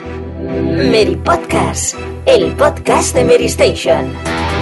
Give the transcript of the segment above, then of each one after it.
Mary Podcast, el podcast de Mary Station.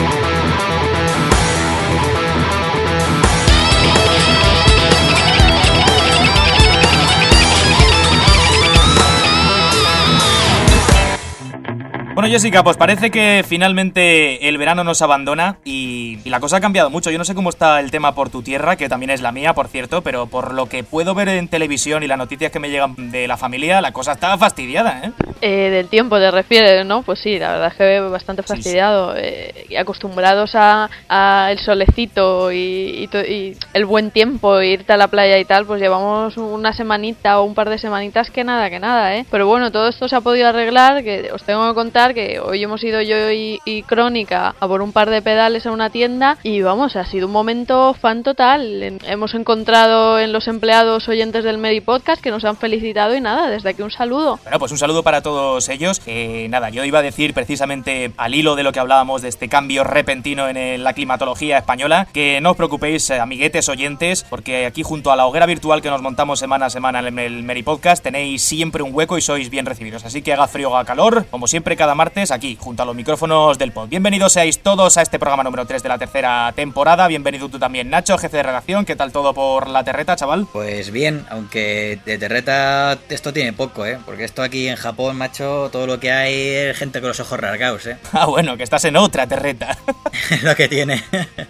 Bueno, Jessica, pues parece que finalmente el verano nos abandona y la cosa ha cambiado mucho. Yo no sé cómo está el tema por tu tierra, que también es la mía, por cierto, pero por lo que puedo ver en televisión y las noticias que me llegan de la familia, la cosa está fastidiada, ¿eh? Del tiempo te refieres, ¿no? Pues sí, la verdad es que bastante fastidiado. Y acostumbrados a el solecito y el buen tiempo, irte a la playa y tal, pues llevamos una semanita o un par de semanitas que nada, ¿eh? Pero bueno, todo esto se ha podido arreglar, que os tengo que contar que hoy hemos ido yo y Crónica a por un par de pedales a una tienda y vamos, ha sido un momento fan total. Hemos encontrado en los empleados oyentes del Mary Podcast que nos han felicitado y nada, desde aquí un saludo. Bueno, pues un saludo para todos ellos. Nada, yo iba a decir precisamente al hilo de lo que hablábamos de este cambio repentino en la climatología española, que no os preocupéis, amiguetes oyentes, porque aquí junto a la hoguera virtual que nos montamos semana a semana en el Mary Podcast tenéis siempre un hueco y sois bien recibidos. Así que haga frío o haga calor, como siempre cada martes aquí, junto a los micrófonos del pod. Bienvenidos seáis todos a este programa número 3 de la tercera temporada. Bienvenido tú también, Nacho, jefe de redacción. ¿Qué tal todo por la terreta, chaval? Pues bien, aunque de terreta esto tiene poco, porque esto aquí en Japón, macho, todo lo que hay es gente con los ojos rasgados, Ah, bueno, que estás en otra terreta. Lo que tiene.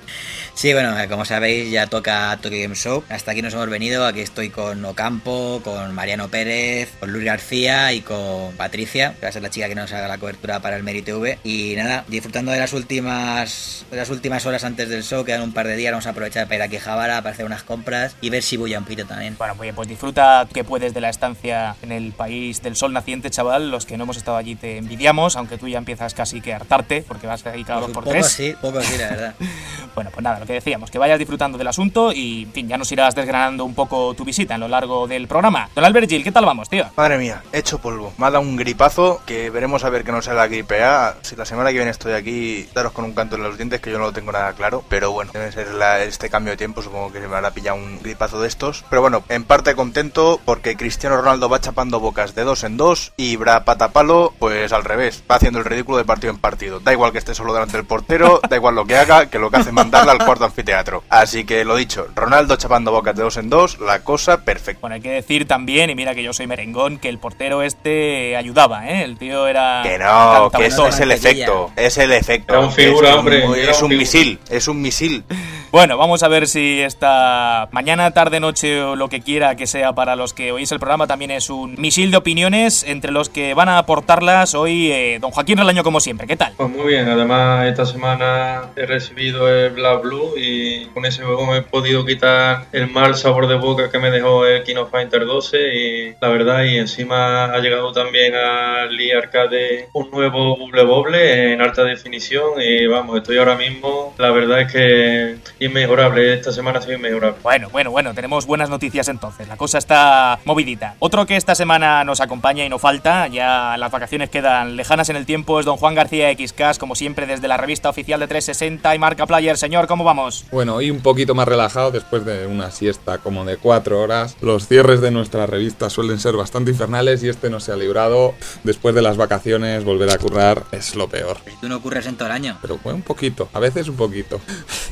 Sí, bueno, como sabéis ya toca Tokyo Game Show. Hasta aquí nos hemos venido, aquí estoy con Ocampo, con Mariano Pérez, con Luis García y con Patricia, que va a ser la chica que nos haga la cobertura para el Mary TV. Y nada, disfrutando de las últimas horas antes del show, quedan un par de días, vamos a aprovechar para ir aquí a Javara para hacer unas compras y ver Shibuya un poquito también. Bueno, pues disfruta que puedes de la estancia en el país del sol naciente, chaval. Los que no hemos estado allí te envidiamos, aunque tú ya empiezas casi que a hartarte, porque vas ahí cada 2 por 3. Poco sí, la verdad. Bueno, pues nada, lo que decíamos, que vayas disfrutando del asunto y, en fin, ya nos irás desgranando un poco tu visita en lo largo del programa. Don Albert Gil, ¿qué tal vamos, tío? Madre mía, hecho polvo. Me ha dado un gripazo que veremos a ver que no sea la gripe A. Si la semana que viene estoy aquí, daros con un canto en los dientes, que yo no lo tengo nada claro. Pero bueno, debe ser este cambio de tiempo, supongo que se me habrá pillado un gripazo de estos. Pero bueno, en parte contento porque Cristiano Ronaldo va chapando bocas de 2 en 2 y Bra Patapalo, pues al revés, va haciendo el ridículo de partido en partido. Da igual que esté solo delante del portero, da igual lo que haga, que lo que hace es mandarla al cuarto anfiteatro. Así que lo dicho, Ronaldo chapando bocas de 2 en 2, la cosa perfecta. Bueno, hay que decir también, y mira que yo soy merengón, que el portero ayudaba, ¿eh? El tío era... Que no, que eso es el efecto, Era un figura, hombre. Es un misil. Bueno, vamos a ver si esta mañana, tarde, noche o lo que quiera que sea para los que oís el programa también es un misil de opiniones entre los que van a aportarlas hoy don Joaquín Relaño como siempre. ¿Qué tal? Pues muy bien, además esta semana he recibido el Black Blue y con ese juego me he podido quitar el mal sabor de boca que me dejó el King of Fighters 12 y la verdad, y encima ha llegado también al eArcade un nuevo Bubble en alta definición y vamos, estoy ahora mismo, la verdad es que inmejorable, esta semana soy inmejorable. Bueno, tenemos buenas noticias entonces, la cosa está movidita. Otro que esta semana nos acompaña y no falta, ya las vacaciones quedan lejanas en el tiempo, es don Juan García XCAS, como siempre desde la revista oficial de 360 y Marca Player. Señor, ¿cómo vamos? Bueno, hoy un poquito más relajado después de una siesta como de 4 horas. Los cierres de nuestra revista suelen ser bastante infernales y este no se ha librado. Después de las vacaciones, volver a currar es lo peor. Tú no curres en todo el año. Pero un poquito, a veces un poquito.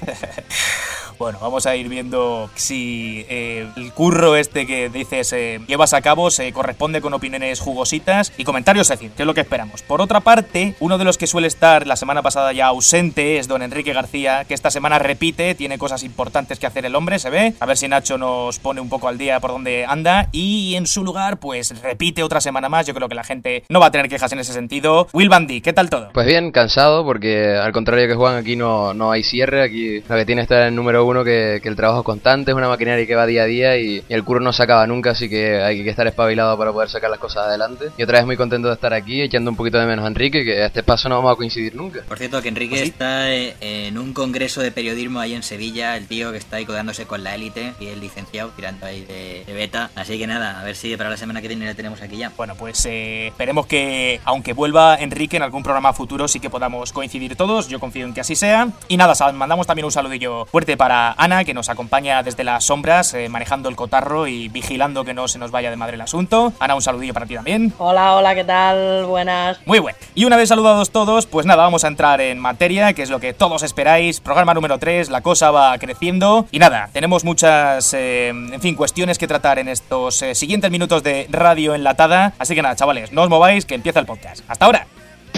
Bueno, vamos a ir viendo si el curro este que dices llevas a cabo se corresponde con opiniones jugositas y comentarios, es decir, que es lo que esperamos. Por otra parte, uno de los que suele estar la semana pasada ya ausente es don Enrique García, que esta semana repite, tiene cosas importantes que hacer el hombre, se ve. A ver si Nacho nos pone un poco al día por donde anda y en su lugar, pues repite otra semana más. Yo creo que la gente no va a tener quejas en ese sentido. Will Bandy, ¿qué tal todo? Pues bien, cansado porque al contrario que Juan, aquí no hay cierre, aquí lo que tiene está en el número 1 que el trabajo es constante, es una maquinaria que va día a día y el curro no se acaba nunca, así que hay que estar espabilado para poder sacar las cosas adelante. Y otra vez muy contento de estar aquí, echando un poquito de menos a Enrique, que a este paso no vamos a coincidir nunca. Por cierto, que Enrique está en un congreso de periodismo ahí en Sevilla, el tío que está ahí codeándose con la élite y el licenciado tirando ahí de beta. Así que nada, a ver si para la semana que viene le tenemos aquí ya. Bueno, pues esperemos que, aunque vuelva Enrique en algún programa futuro, sí que podamos coincidir todos. Yo confío en que así sea. Y nada, mandamos también un saludillo fuerte para a Ana, que nos acompaña desde las sombras, manejando el cotarro y vigilando que no se nos vaya de madre el asunto. Ana, un saludillo para ti también. Hola, ¿qué tal? Buenas. Muy bueno. Y una vez saludados todos, pues nada, vamos a entrar en materia, que es lo que todos esperáis. Programa número 3, la cosa va creciendo. Y nada, tenemos muchas, cuestiones que tratar en estos siguientes minutos de radio enlatada. Así que nada, chavales, no os mováis, que empieza el podcast. ¡Hasta ahora!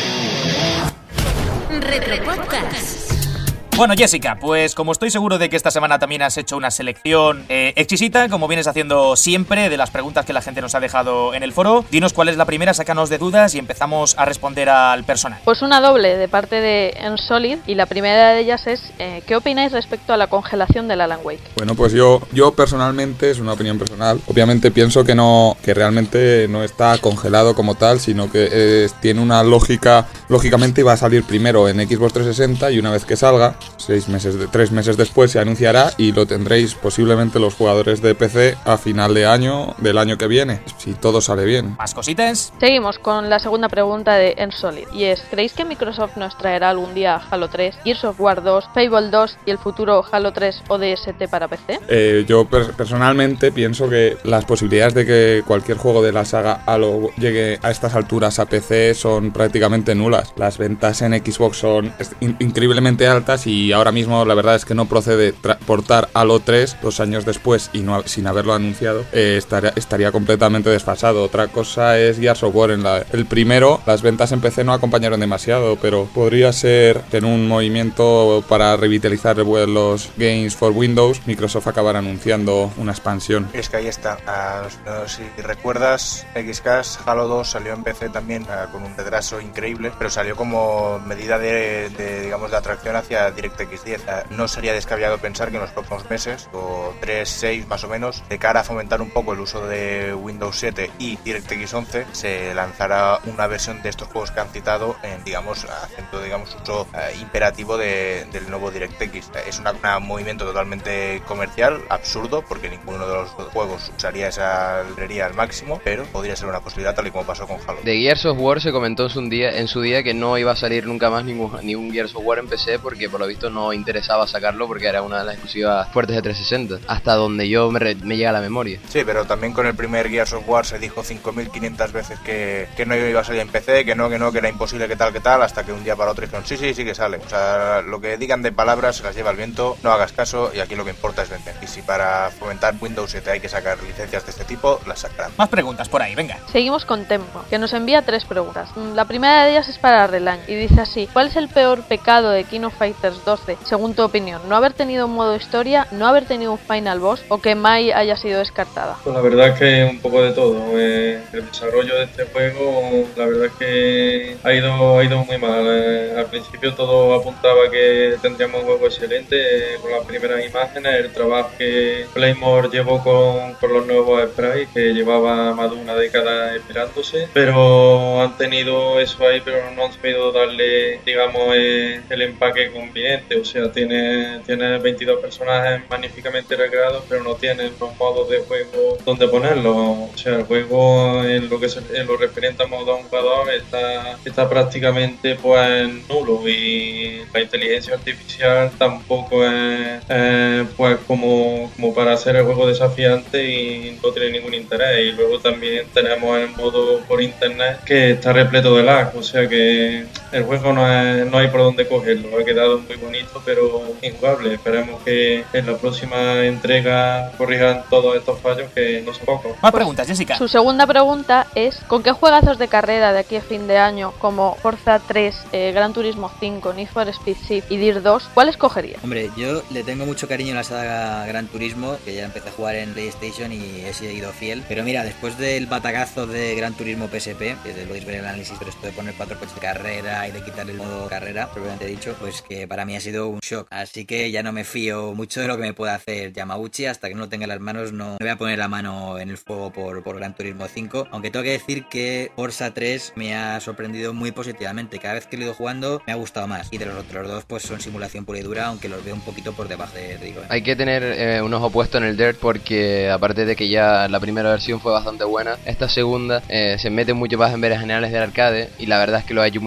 Retropodcast. Bueno, Jessica, pues como estoy seguro de que esta semana también has hecho una selección exquisita, como vienes haciendo siempre, de las preguntas que la gente nos ha dejado en el foro, dinos cuál es la primera, sácanos de dudas y empezamos a responder al personal. Pues una doble de parte de Ensolid, y la primera de ellas es ¿qué opináis respecto a la congelación del Alan Wake? Bueno, pues yo personalmente, es una opinión personal, obviamente pienso que realmente no está congelado como tal, sino que tiene una lógicamente va a salir primero en Xbox 360 y una vez que salga, 3 meses después se anunciará y lo tendréis posiblemente los jugadores de PC a final de año del año que viene, si todo sale bien. ¿Más cositas? Seguimos con la segunda pregunta de Ensolid, y es ¿creéis que Microsoft nos traerá algún día Halo 3, Gears of War 2, Fable 2 y el futuro Halo 3 ODST para PC? Yo personalmente pienso que las posibilidades de que cualquier juego de la saga Halo llegue a estas alturas a PC son prácticamente nulas. Las ventas en Xbox son increíblemente altas y ahora mismo la verdad es que no procede portar Halo 3 2 años después y sin haberlo anunciado. Estaría completamente desfasado. Otra cosa es Gears of War. El primero, las ventas en PC no acompañaron demasiado, pero podría ser que en un movimiento para revitalizar los games for Windows, Microsoft acabará anunciando una expansión. Es que ahí está. No sé si recuerdas, XCast Halo 2 salió en PC también con un retraso increíble, pero salió como medida de atracción hacia DirectX 10. No sería descabellado pensar que en los próximos meses, o 3, 6 más o menos, de cara a fomentar un poco el uso de Windows 7 y DirectX 11, se lanzará una versión de estos juegos que han citado haciendo uso imperativo del nuevo DirectX. Es un movimiento totalmente comercial, absurdo, porque ninguno de los juegos usaría esa librería al máximo, pero podría ser una posibilidad tal y como pasó con Halo. De Gears of War se comentó en su día que no iba a salir nunca más ningún Gears of War en PC, porque por lo visto no interesaba sacarlo porque era una de las exclusivas fuertes de 360, hasta donde yo me llega a la memoria. Sí, pero también con el primer Gears of War se dijo 5.500 veces que no iba a salir en PC, que era imposible, que tal, hasta que un día para otro dijeron sí que sale. O sea, lo que digan de palabras se las lleva el viento, no hagas caso, y aquí lo que importa es vender. Y si para fomentar Windows 7 hay que sacar licencias de este tipo, las sacarán. Más preguntas por ahí, venga. Seguimos con Tempo, que nos envía 3 preguntas. La primera de ellas es para Relañ y dice así: ¿cuál es el peor pecado de King of Fighters 12, según tu opinión? ¿No haber tenido un modo historia, no haber tenido un final boss o que Mai haya sido descartada? Pues la verdad es que un poco de todo. El desarrollo de este juego, la verdad es que ha ido muy mal. Al principio todo apuntaba que tendríamos un juego excelente con las primeras imágenes, el trabajo que Playmore llevó con los nuevos sprites, que llevaba más de una década esperándose, pero han tenido eso ahí, pero no han sabido darle, el empaque conveniente. O sea, tiene 22 personajes magníficamente recreados, pero no tienen los modos de juego donde ponerlos. O sea, el juego en lo referente a modo a un jugador está prácticamente pues nulo, y la inteligencia artificial tampoco es pues como para hacer el juego desafiante, y no tiene ningún interés. Y luego también tenemos el modo por internet, que está repleto de lag. O sea que el juego no hay por dónde cogerlo. Ha quedado muy bonito, pero injugable. Esperemos que en la próxima entrega corrijan todos estos fallos, que no son pocos. Más preguntas, Jessica. Su segunda pregunta es: ¿con qué juegazos de carrera de aquí a fin de año, como Forza 3, Gran Turismo 5, Need for Speed Shift y Dirt 2, cuál escogería? Hombre, yo le tengo mucho cariño a la saga Gran Turismo, que ya empecé a jugar en PlayStation y he seguido fiel. Pero mira, después del batacazo de Gran Turismo PSP, que lo podéis ver en el análisis, pero esto de poner 4 coches de carrera y de quitarle el modo carrera, propiamente dicho, pues que para mí ha sido un shock. Así que ya no me fío mucho de lo que me pueda hacer Yamauchi. Hasta que no lo tenga en las manos, no voy a poner la mano en el fuego por Gran Turismo 5. Aunque tengo que decir que Forza 3 me ha sorprendido muy positivamente. Cada vez que lo he ido jugando me ha gustado más. Y de los otros dos, pues son simulación pura y dura, aunque los veo un poquito por debajo de digo. Hay que tener un ojo puesto en el Dirt, porque aparte de que ya la primera versión fue bastante buena, esta segunda se mete mucho más en veras generales del arcade, y la verdad es que lo ha hecho muy bien. Ha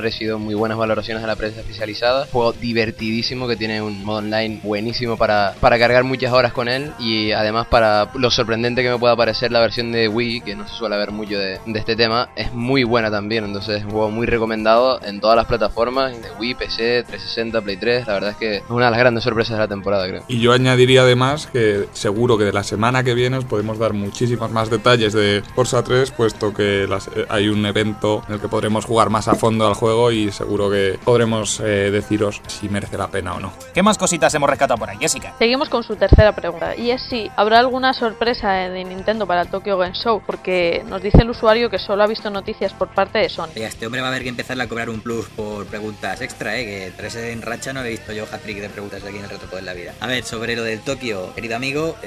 recibido muy buenas valoraciones de la prensa especializada. Juego divertidísimo que tiene un modo online buenísimo para cargar muchas horas con él, y además para lo sorprendente que me pueda parecer la versión de Wii, que no se suele ver mucho de este tema, es muy buena también. Entonces es un juego muy recomendado en todas las plataformas, de Wii, PC, 360, Play 3. La verdad es que es una de las grandes sorpresas de la temporada, creo. Y yo añadiría además que seguro que de la semana que viene os podemos dar muchísimos más detalles de Forza 3, puesto que hay un evento en el que podremos jugar más a fondo al juego y seguro que podremos deciros si merece la pena o no. ¿Qué más cositas hemos rescatado por ahí, Jessica? Seguimos con su tercera pregunta, y es si habrá alguna sorpresa de Nintendo para el Tokyo Game Show, porque nos dice el usuario que solo ha visto noticias por parte de Sony. Oye, este hombre va a haber que empezar a cobrar un plus por preguntas extra, que 3 en racha no he visto yo hat-trick de preguntas aquí en el Reto Todo en la Vida. A ver, sobre lo del Tokio, querido amigo,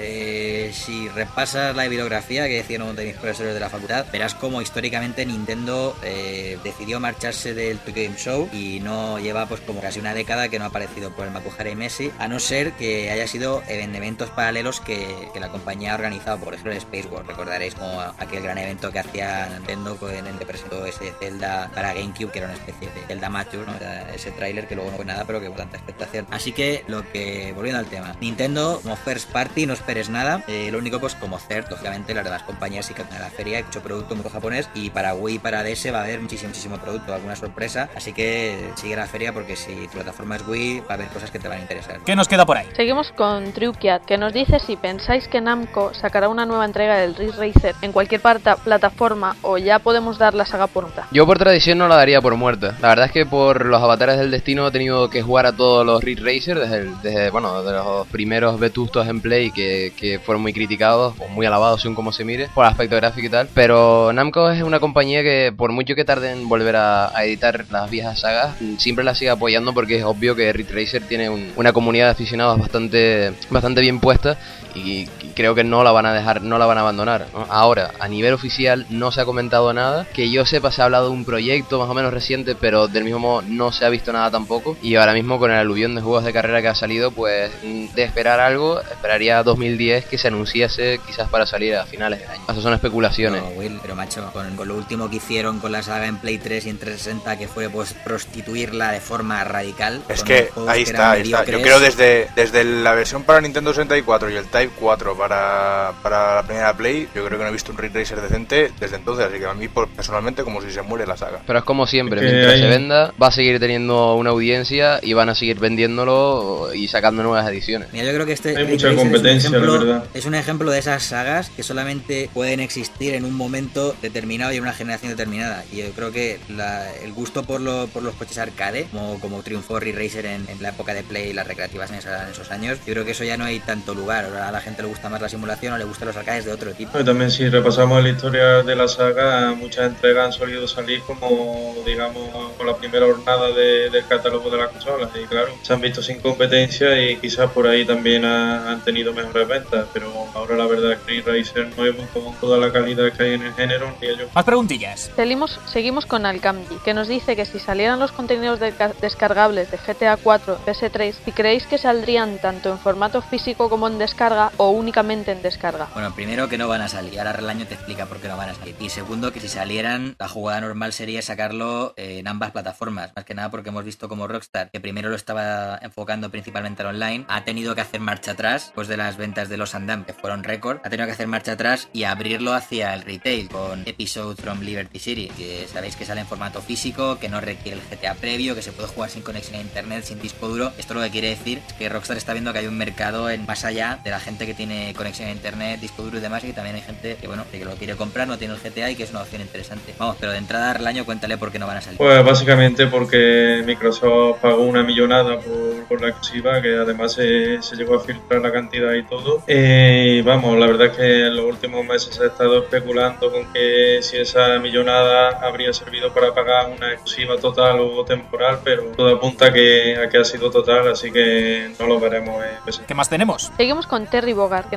si repasas la bibliografía que decían uno de mis profesores de la facultad, verás cómo históricamente Nintendo decidió marcharse del Tokyo Game Show y no lleva pues como casi una década que no ha aparecido por el Makuhara Messe, a no ser que haya sido en eventos paralelos que la compañía ha organizado, por ejemplo el Space World. Recordaréis como aquel gran evento que hacía Nintendo en el que presentó ese Zelda para GameCube, que era una especie de Zelda Mature, ¿no? Era ese tráiler que luego no fue nada, pero que hubo tanta expectación. Así que volviendo al tema, Nintendo como first party no esperes nada, lo único pues como third, lógicamente las demás compañías sí que en la feria hay mucho producto muy japonés, y para Wii y para DS va a haber muchísimo producto, alguna sorpresa, así que sigue la feria porque si tu plataforma es Wii va a haber cosas que te van a interesar. ¿Qué nos queda por ahí? Seguimos con Trukiat, que nos dice si pensáis que Namco sacará una nueva entrega del Ridge Racer en cualquier plataforma o ya podemos dar la saga por muerta. Yo por tradición no la daría por muerta. La verdad es que por los avatares del destino he tenido que jugar a todos los Ridge Racer desde los primeros vetustos en Play que fueron muy criticados o muy alabados según como se mire por el aspecto gráfico y tal, pero Namco es una compañía que por mucho que tarde en volver a editar las viejas sagas, siempre la sigue apoyando, porque es obvio que Ridge Racer tiene una comunidad de aficionados bastante bien puesta, y creo que no la van a dejar, no la van a abandonar, ¿no? Ahora, a nivel oficial no se ha comentado nada, que yo sepa se ha hablado de un proyecto más o menos reciente, pero del mismo modo no se ha visto nada tampoco, y ahora mismo con el aluvión de juegos de carrera que ha salido, pues de esperar algo, esperaría 2010 que se anunciase quizás para salir a finales de año. Eso son especulaciones. No, Will, pero macho, con lo último que hicieron con la saga en Play 3 y en 360, que fue pues prostituirla de forma radical. Es que ahí está. Yo creo desde la versión para Nintendo 64 y el Type 4 para la primera Play, yo creo que no he visto un Ridge Racer decente desde entonces, así que a mí personalmente como si se muere la saga. Pero es como siempre, mientras se venda va a seguir teniendo una audiencia y van a seguir vendiéndolo y sacando nuevas ediciones. Mira, yo creo que hay mucha competencia, la verdad. Es un ejemplo de esas sagas que solamente pueden existir en un momento determinado y en una generación determinada, y yo creo que el gusto por los coches arcade, como triunfó Ridge Racer en la época de Play y las recreativas en esos años, yo creo que eso ya no hay tanto lugar. Ahora a la gente le gusta más la simulación o le gustan los arcades de otro tipo. Y también si repasamos la historia de la saga, muchas entregas han solido salir como, digamos, con la primera jornada del catálogo de la consola, y claro, se han visto sin competencia y quizás por ahí también han tenido mejores ventas, pero ahora la verdad es que Ridge Racer nuevo con toda la calidad que hay en el género, ni yo. Más preguntillas. Seguimos con Alcamdi, que nos dice que si salieran los contenidos descargables de GTA 4, PS3, si creéis que saldrían tanto en formato físico como en descarga o únicamente en descarga. Bueno, primero que no van a salir, ahora Relaño te explica por qué no van a salir. Y segundo, que si salieran, la jugada normal sería sacarlo en ambas plataformas, más que nada porque hemos visto como Rockstar, que primero lo estaba enfocando principalmente al online, ha tenido que hacer marcha atrás, después de las ventas de Los Andam, que fueron récord, ha tenido que hacer marcha atrás y abrirlo hacia el retail con Episode from Liberty City, que sabéis que sale en formato físico, que no requiere el GTA previo, que se puede jugar sin conexión a internet, sin disco duro. Esto lo que quiere decir es que Rockstar está viendo que hay un mercado más allá de la gente que tiene conexión a internet, disco duro y demás, y que también hay gente que bueno, que lo quiere comprar, no tiene el GTA y que es una opción interesante. Vamos, pero de entrada al año cuéntale por qué no van a salir. Pues básicamente porque Microsoft pagó una millonada por la exclusiva, que además se llegó a filtrar la cantidad y todo. Vamos, la verdad es que en los últimos meses se ha estado especulando con que si esa millonada habría servido para pagar una exclusiva total o temporal, pero todo apunta a que ha sido total, así que no lo veremos. ¿Qué más tenemos? Seguimos con Terry Bogard, que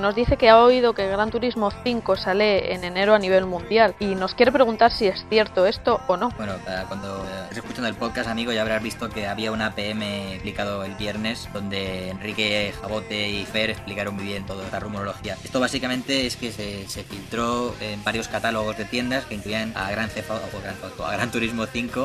nos dice que ha oído que Gran Turismo 5 sale en enero a nivel mundial y nos quiere preguntar si es cierto esto o no. Bueno, cuando estés escuchando el podcast, amigo, ya habrás visto que había una PM explicado el viernes donde Enrique, Jabote y Fer explicaron muy bien toda esta rumorología. Esto básicamente es que se filtró en varios catálogos de tiendas que incluían a Gran Turismo 5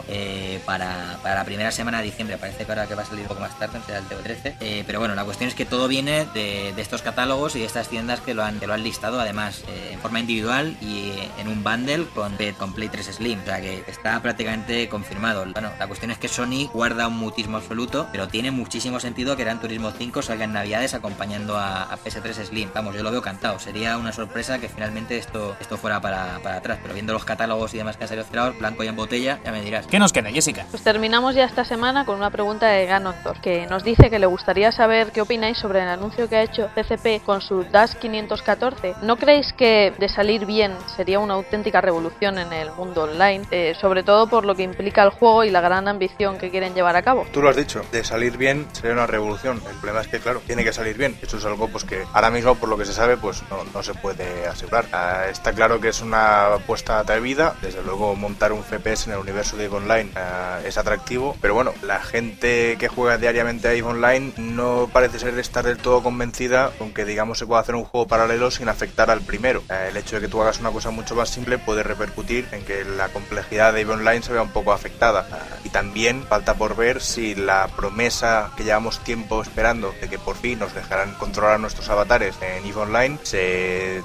para la primera semana de diciembre. Parece que ahora que va a salir un poco más tarde, será el TO13. Pero bueno, la cuestión es que todo viene de estos catálogos y de estas tiendas que lo han listado, además en forma individual y en un bundle con Play 3 Slim. O sea que está prácticamente confirmado. Bueno, la cuestión es que Sony guarda un mutismo absoluto, pero tiene muchísimo sentido que Gran Turismo 5 salga en Navidades acompañando a PS3 Slim. Vamos, yo lo veo cantado. Sería una sorpresa que finalmente esto fuera para atrás, pero viendo los catálogos y demás que han salido cerrados, blanco y en botella, ya me dirás. ¿Qué nos queda, Jessica? Pues terminamos ya esta semana con una pregunta de Ganondorf, que nos dice que le gustaría saber qué opináis sobre el anuncio que ha hecho CCP con su Dash 514. ¿No creéis que de salir bien sería una auténtica revolución en el mundo online? Sobre todo por lo que implica el juego y la gran ambición que quieren llevar a cabo. Tú lo has dicho, de salir bien sería una revolución. El problema es que, claro, tiene que salir bien. Eso es algo pues que ahora mismo, por lo que se sabe, pues no se puede asegurar. Está claro que es una apuesta atrevida. Desde luego, montar un FPS en el universo de EVE Online es atractivo, pero bueno, la gente que juega diariamente a EVE Online no parece ser estar del todo convencida con que, digamos, se puede hacer un juego paralelo sin afectar al primero. El hecho de que tú hagas una cosa mucho más simple puede repercutir en que la complejidad de EVE Online se vea un poco afectada. Y también falta por ver si la promesa que llevamos tiempo esperando de que por fin nos dejarán controlar nuestros avatares en EVE Online se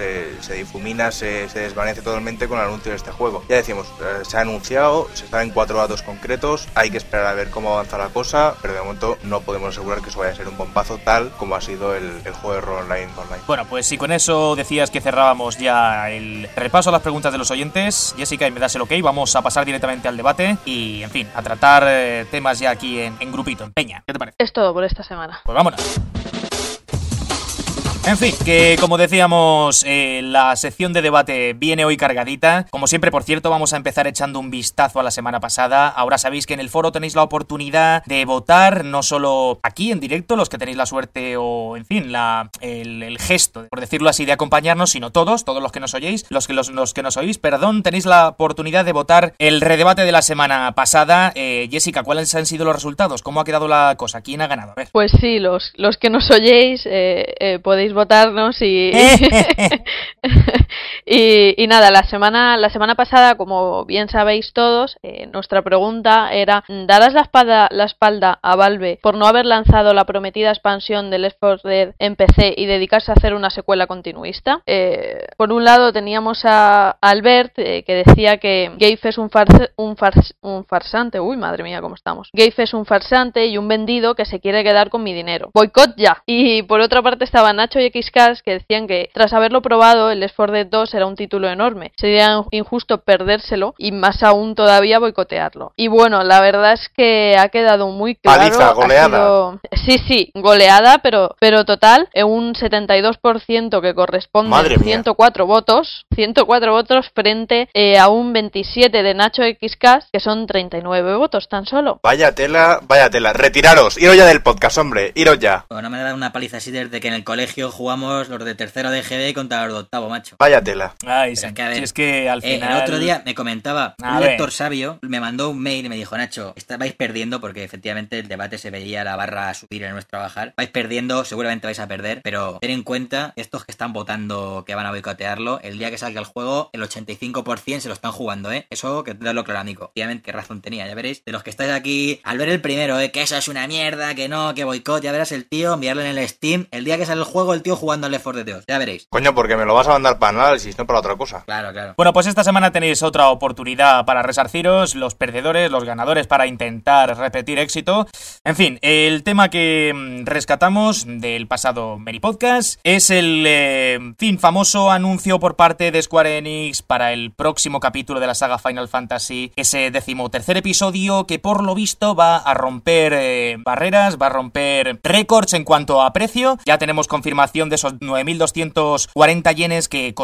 difumina, se desvanece totalmente con el anuncio de este juego. Ya decimos, se ha anunciado, se está en 4 datos concretos, hay que esperar a ver cómo avanza la cosa, pero de momento no podemos asegurar que eso vaya a ser un bombazo tal como ha sido el juego de rol online. Bueno, pues si con eso decías que cerrábamos ya el repaso a las preguntas de los oyentes, Jessica, y me das el ok, vamos a pasar directamente al debate y, en fin, a tratar temas ya aquí en grupito, en peña. ¿Qué te parece? Es todo por esta semana. Pues vámonos. En fin, que como decíamos, la sección de debate viene hoy cargadita. Como siempre, por cierto, vamos a empezar echando un vistazo a la semana pasada. Ahora sabéis que en el foro tenéis la oportunidad de votar, no solo aquí en directo, los que tenéis la suerte o, en fin, el gesto, por decirlo así, de acompañarnos, sino todos los que nos oyéis, los que nos oís, perdón, tenéis la oportunidad de votar el redebate de la semana pasada. Jessica, ¿cuáles han sido los resultados? ¿Cómo ha quedado la cosa? ¿Quién ha ganado? A ver. Pues sí, los que nos oyéis podéis votarnos y y nada, la semana pasada, como bien sabéis todos, nuestra pregunta era: ¿darás la espalda a Valve por no haber lanzado la prometida expansión del Left 4 Dead en PC y dedicarse a hacer una secuela continuista? Por un lado teníamos a Albert, que decía que Gabe es un farsante, uy, madre mía, cómo estamos. Gabe es un farsante y un vendido que se quiere quedar con mi dinero. Boicot ya. Y por otra parte estaba Nacho y XCast, que decían que tras haberlo probado, el Left 4 Dead 2 era un título enorme. Sería injusto perdérselo y más aún todavía boicotearlo. Y bueno, la verdad es que ha quedado muy claro. Paliza, goleada. Sí, goleada, pero total, un 72% que corresponde a 104 votos frente a un 27 de Nacho XCast, que son 39 votos tan solo. Vaya tela. Retiraros, iros ya del podcast, hombre, iros ya. Bueno, me ha dado una paliza así desde que en el colegio jugamos los de tercero de GB contra los de octavo, macho. Vaya tela. Ay, sí, si es que al final... El otro día me comentaba, un lector sabio me mandó un mail y me dijo: Nacho, vais perdiendo, porque efectivamente el debate se veía la barra subir en nuestro bajar. Vais perdiendo, seguramente vais a perder, pero ten en cuenta, estos que están votando que van a boicotearlo, el día que salga el juego, el 85% se lo están jugando, Eso que darlo claro, amigo. Obviamente, qué razón tenía, ya veréis. De los que estáis aquí, al ver el primero, que eso es una mierda, que no, que boicot, ya verás el tío, enviarlo en el Steam, el día que sale el juego, el tío jugando al Left 4 Dead 2, ya veréis. Coño, porque me lo vas a mandar para análisis, no para otra cosa. Claro. Bueno, pues esta semana tenéis otra oportunidad para resarciros, los perdedores, los ganadores, para intentar repetir éxito. En fin, el tema que rescatamos del pasado Meri Podcast es el famoso anuncio por parte de Square Enix para el próximo capítulo de la saga Final Fantasy, ese 13º episodio que por lo visto va a romper barreras, va a romper récords en cuanto a precio. Ya tenemos confirmación de esos 9.240 yenes que costará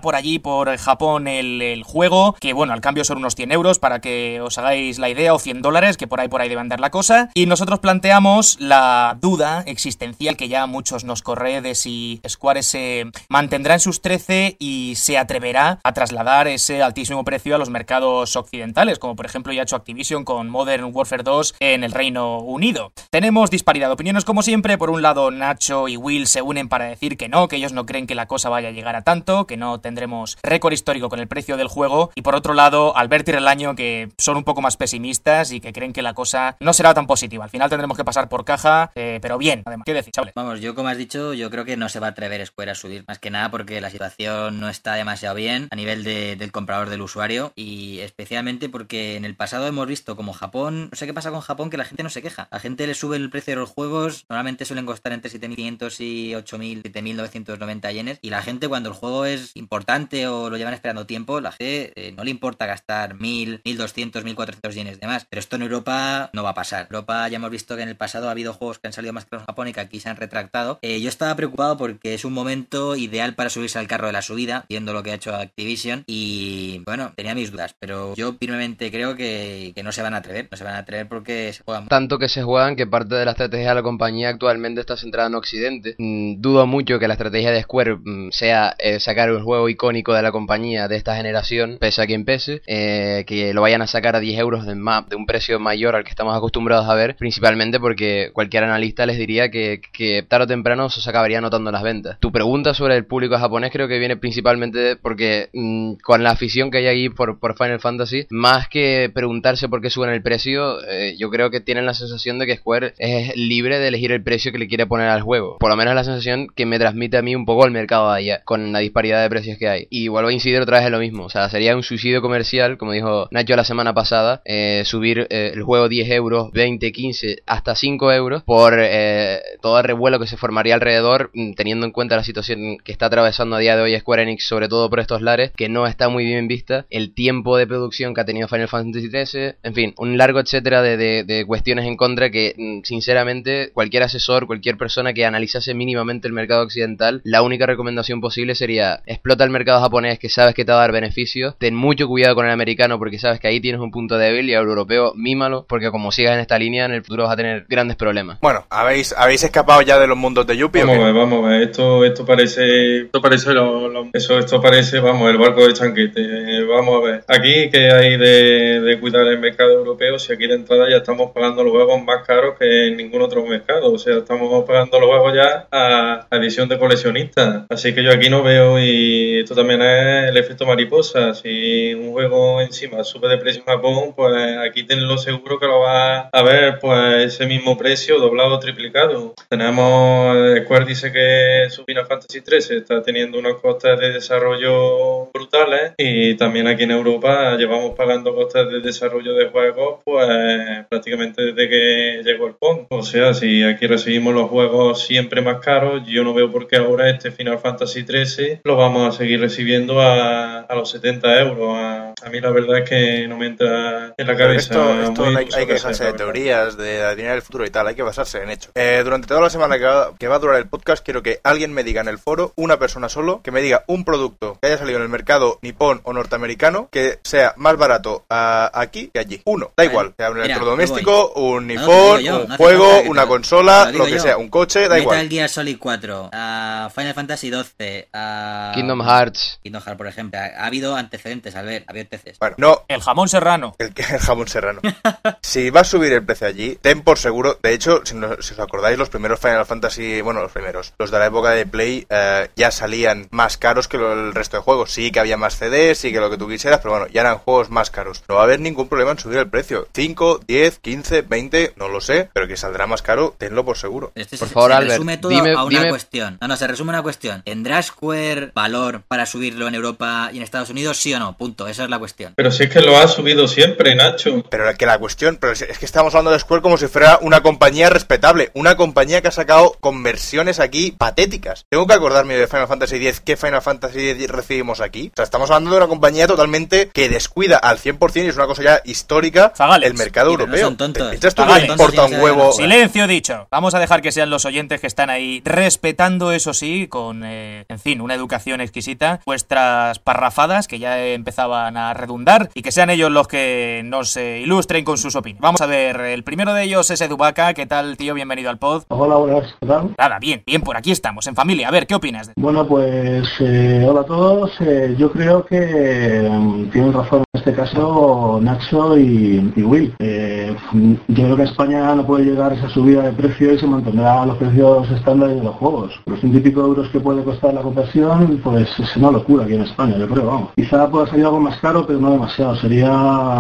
por allí, por Japón, el juego, que bueno, al cambio son unos 100 euros para que os hagáis la idea, o $100, que por ahí debe andar la cosa. Y nosotros planteamos la duda existencial que ya a muchos nos corre de si Square se mantendrá en sus 13 y se atreverá a trasladar ese altísimo precio a los mercados occidentales, como por ejemplo ya ha hecho Activision con Modern Warfare 2 en el Reino Unido. Tenemos disparidad de opiniones como siempre. Por un lado, Nacho y Will se unen para decir que ellos no creen que la cosa vaya a llegar a tanto, que no tendremos récord histórico con el precio del juego. Y por otro lado, Albert y Relaño, que son un poco más pesimistas y que creen que la cosa no será tan positiva. Al final tendremos que pasar por caja, pero bien, además. ¿Qué decís, chavales? Vamos, yo como has dicho, yo creo que no se va a atrever Square a subir, más que nada porque la situación no está demasiado bien a nivel del comprador, del usuario, y especialmente porque en el pasado hemos visto como Japón, no sé qué pasa con Japón, que la gente no se queja. La gente le sube el precio de los juegos, normalmente suelen costar entre 7.500 y 8.000, 7.990 yenes, y la gente cuando el juego es importante o lo llevan esperando tiempo, la gente no le importa gastar 1.000, 1.200, 1.400 yenes de más. Pero esto en Europa no va a pasar. En Europa ya hemos visto que en el pasado ha habido juegos que han salido más caros en Japón y que aquí se han retractado. Yo estaba preocupado porque es un momento ideal para subirse al carro de la subida, viendo lo que ha hecho Activision, y bueno, tenía mis dudas, pero yo firmemente creo que no se van a atrever, porque se juegan tanto que se juegan que parte de la estrategia de la compañía actualmente está centrada en Occidente. Dudo mucho que la estrategia de Square sea sacar un juego icónico de la compañía de esta generación, pese a quien pese, que lo vayan a sacar a 10 euros de un precio mayor al que estamos acostumbrados a ver, principalmente porque cualquier analista les diría que tarde o temprano se acabaría notando las ventas. Tu pregunta sobre el público japonés creo que viene principalmente porque con la afición que hay ahí por Final Fantasy, más que preguntarse por qué suben el precio, yo creo que tienen la sensación de que Square es libre de elegir el precio que le quiere poner al juego. Por lo menos es la sensación que me transmite a mí un poco el mercado de allá, con la disparidad de precios que hay. Y vuelvo a incidir otra vez en lo mismo, o sea, sería un suicidio comercial, como dijo Nacho la semana pasada, subir el juego 10 euros, 20, 15, hasta 5 euros por todo el revuelo que se formaría alrededor, teniendo en cuenta la situación que está atravesando a día de hoy Square Enix, sobre todo por estos lares, que no está muy bien vista, el tiempo de producción que ha tenido Final Fantasy XIII, en fin, un largo etcétera de cuestiones en contra que, sinceramente, cualquier asesor, cualquier persona que analizase mínimamente el mercado occidental, la única recomendación posible sería: explota el mercado japonés, que sabes que te va a dar beneficios, ten mucho cuidado con el americano porque sabes que ahí tienes un punto débil, y al europeo mímalo, porque como sigas en esta línea en el futuro vas a tener grandes problemas. Bueno, ¿habéis escapado ya de los mundos de Yuppie? Vamos a ver, esto parece esto parece, vamos, el barco de Chanquete. Vamos a ver, aquí que hay de cuidar el mercado europeo, si aquí de entrada ya estamos pagando los juegos más caros que en ningún otro mercado, o sea, estamos pagando los juegos ya a edición de coleccionista, así que yo aquí no veo, y esto también es el efecto mariposa. Si un juego encima sube de precio en Japón, pues aquí tenlo seguro que lo va a ver pues ese mismo precio doblado o triplicado. Square dice que su Final Fantasy XIII está teniendo unos costes de desarrollo brutales, y también aquí en Europa llevamos pagando costes de desarrollo de juegos pues prácticamente desde que llegó el PON. O sea, si aquí recibimos los juegos siempre más caros, yo no veo por qué ahora este Final Fantasy XIII lo vamos a seguir recibiendo a los 70 euros. A mí la verdad es que no me entra en la cabeza. Esto no hay que dejarse de teorías, de adivinar el futuro y tal, hay que basarse en hechos. Durante toda la semana que va a durar el podcast, quiero que alguien me diga en el foro, una persona solo, que me diga un producto que haya salido en el mercado nipón o norteamericano que sea más barato aquí que allí. Uno, da igual, sea un electrodoméstico, un nipón, un juego, una consola, lo que sea, un coche, da igual. Metal Gear Solid 4, Final Fantasy 12, Kingdom Hearts, por ejemplo. Ha habido antecedentes, Albert, había antecedentes. Bueno, no. El jamón serrano. El jamón serrano. Si va a subir el precio allí, ten por seguro. De hecho, si os acordáis, los primeros Final Fantasy, bueno, los de la época de Play, ya salían más caros que el resto de juegos. Sí que había más CDs, sí que lo que tú quisieras, pero bueno, ya eran juegos más caros. No va a haber ningún problema en subir el precio. 5, 10, 15, 20, no lo sé, pero que saldrá más caro, tenlo por seguro. Por favor, Albert, resume todo a una cuestión. Se resume a una cuestión. ¿Tendrá Square valor para subirlo en Europa y en Estados Unidos, sí o no? Punto, esa es la cuestión. Pero si es que lo ha subido siempre, Nacho. Pero es que estamos hablando de Square como si fuera una compañía respetable, una compañía que ha sacado conversiones aquí patéticas. Tengo que acordarme de Final Fantasy X, ¿qué Final Fantasy X recibimos aquí? O sea, estamos hablando de una compañía totalmente que descuida al 100%, y es una cosa ya histórica, el mercado europeo. No son tontos. Esto no importa un huevo. Silencio dicho. Vamos a dejar que sean los oyentes que están ahí respetando, eso sí, con, en fin, una educación exquisita ahorita vuestras parrafadas, que ya empezaban a redundar, y que sean ellos los que nos ilustren con sus opiniones. Vamos a ver, el primero de ellos es Eduvaca. ¿Qué tal, tío? Bienvenido al pod. Hola, buenas, ¿qué tal? Nada, bien, por aquí estamos, en familia. A ver, ¿qué opinas? Bueno, pues hola a todos. Yo creo que tienen razón en este caso Nacho y Will. Yo creo que España no puede llegar a esa subida de precio y se mantendrá los precios estándares de los juegos. Los 100 y pico euros que puede costar la conversión, pues es una locura aquí en España, yo creo, vamos. Quizá pueda salir algo más caro, pero no demasiado. Sería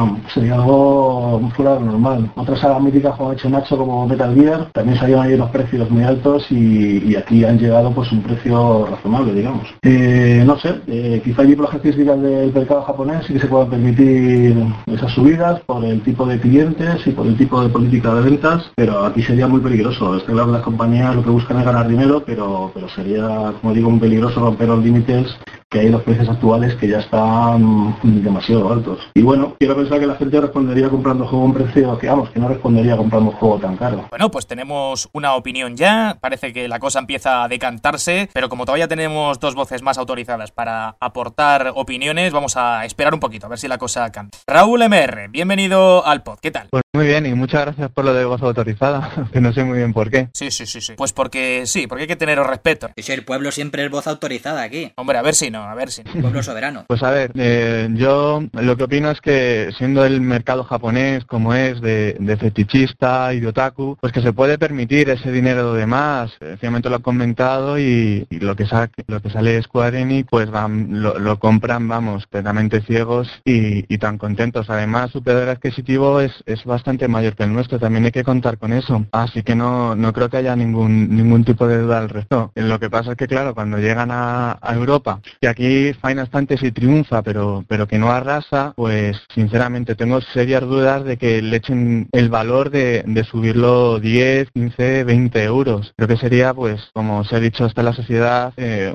algo fuera de lo normal. Otras sagas míticas como ha hecho Nacho, como Metal Gear, también salieron ahí los precios muy altos y aquí han llegado pues un precio razonable, digamos. No sé, quizá allí por las características del mercado japonés sí que se puedan permitir esas subidas por el tipo de clientes y por el tipo de política de ventas, pero aquí sería muy peligroso. Está claro que las compañías lo que buscan es ganar dinero, pero sería, como digo, muy peligroso romper los límites que hay en los precios actuales, que ya están demasiado altos. Y bueno, quiero pensar que la gente respondería comprando juego a un precio que no respondería comprando un juego tan caro. Bueno, pues tenemos una opinión ya, parece que la cosa empieza a decantarse, pero como todavía tenemos dos voces más autorizadas para aportar opiniones, vamos a esperar un poquito, a ver si la cosa cambia. Raúl MR, bienvenido al pod, ¿qué tal? Pues muy bien, y muchas gracias por lo de voz autorizada, que no sé muy bien por qué. Sí. Pues porque hay que teneros respeto. Si el pueblo siempre es voz autorizada aquí. Hombre, a ver si no. Pueblo soberano. Pues a ver, yo lo que opino es que siendo el mercado japonés como es de fetichista y de otaku, pues que se puede permitir ese dinero de más. Efectivamente lo han comentado y lo que sale Square Enix, pues lo compran, vamos, plenamente ciegos y tan contentos. Además, su poder adquisitivo es bastante mayor que el nuestro, también hay que contar con eso. Así que no creo que haya ningún tipo de duda al respecto. Lo que pasa es que, claro, cuando llegan a Europa, que aquí Final Fantasy triunfa, pero que no arrasa, pues sinceramente tengo serias dudas de que le echen el valor de subirlo 10, 15, 20 euros. Creo que sería, pues, como se ha dicho hasta la sociedad,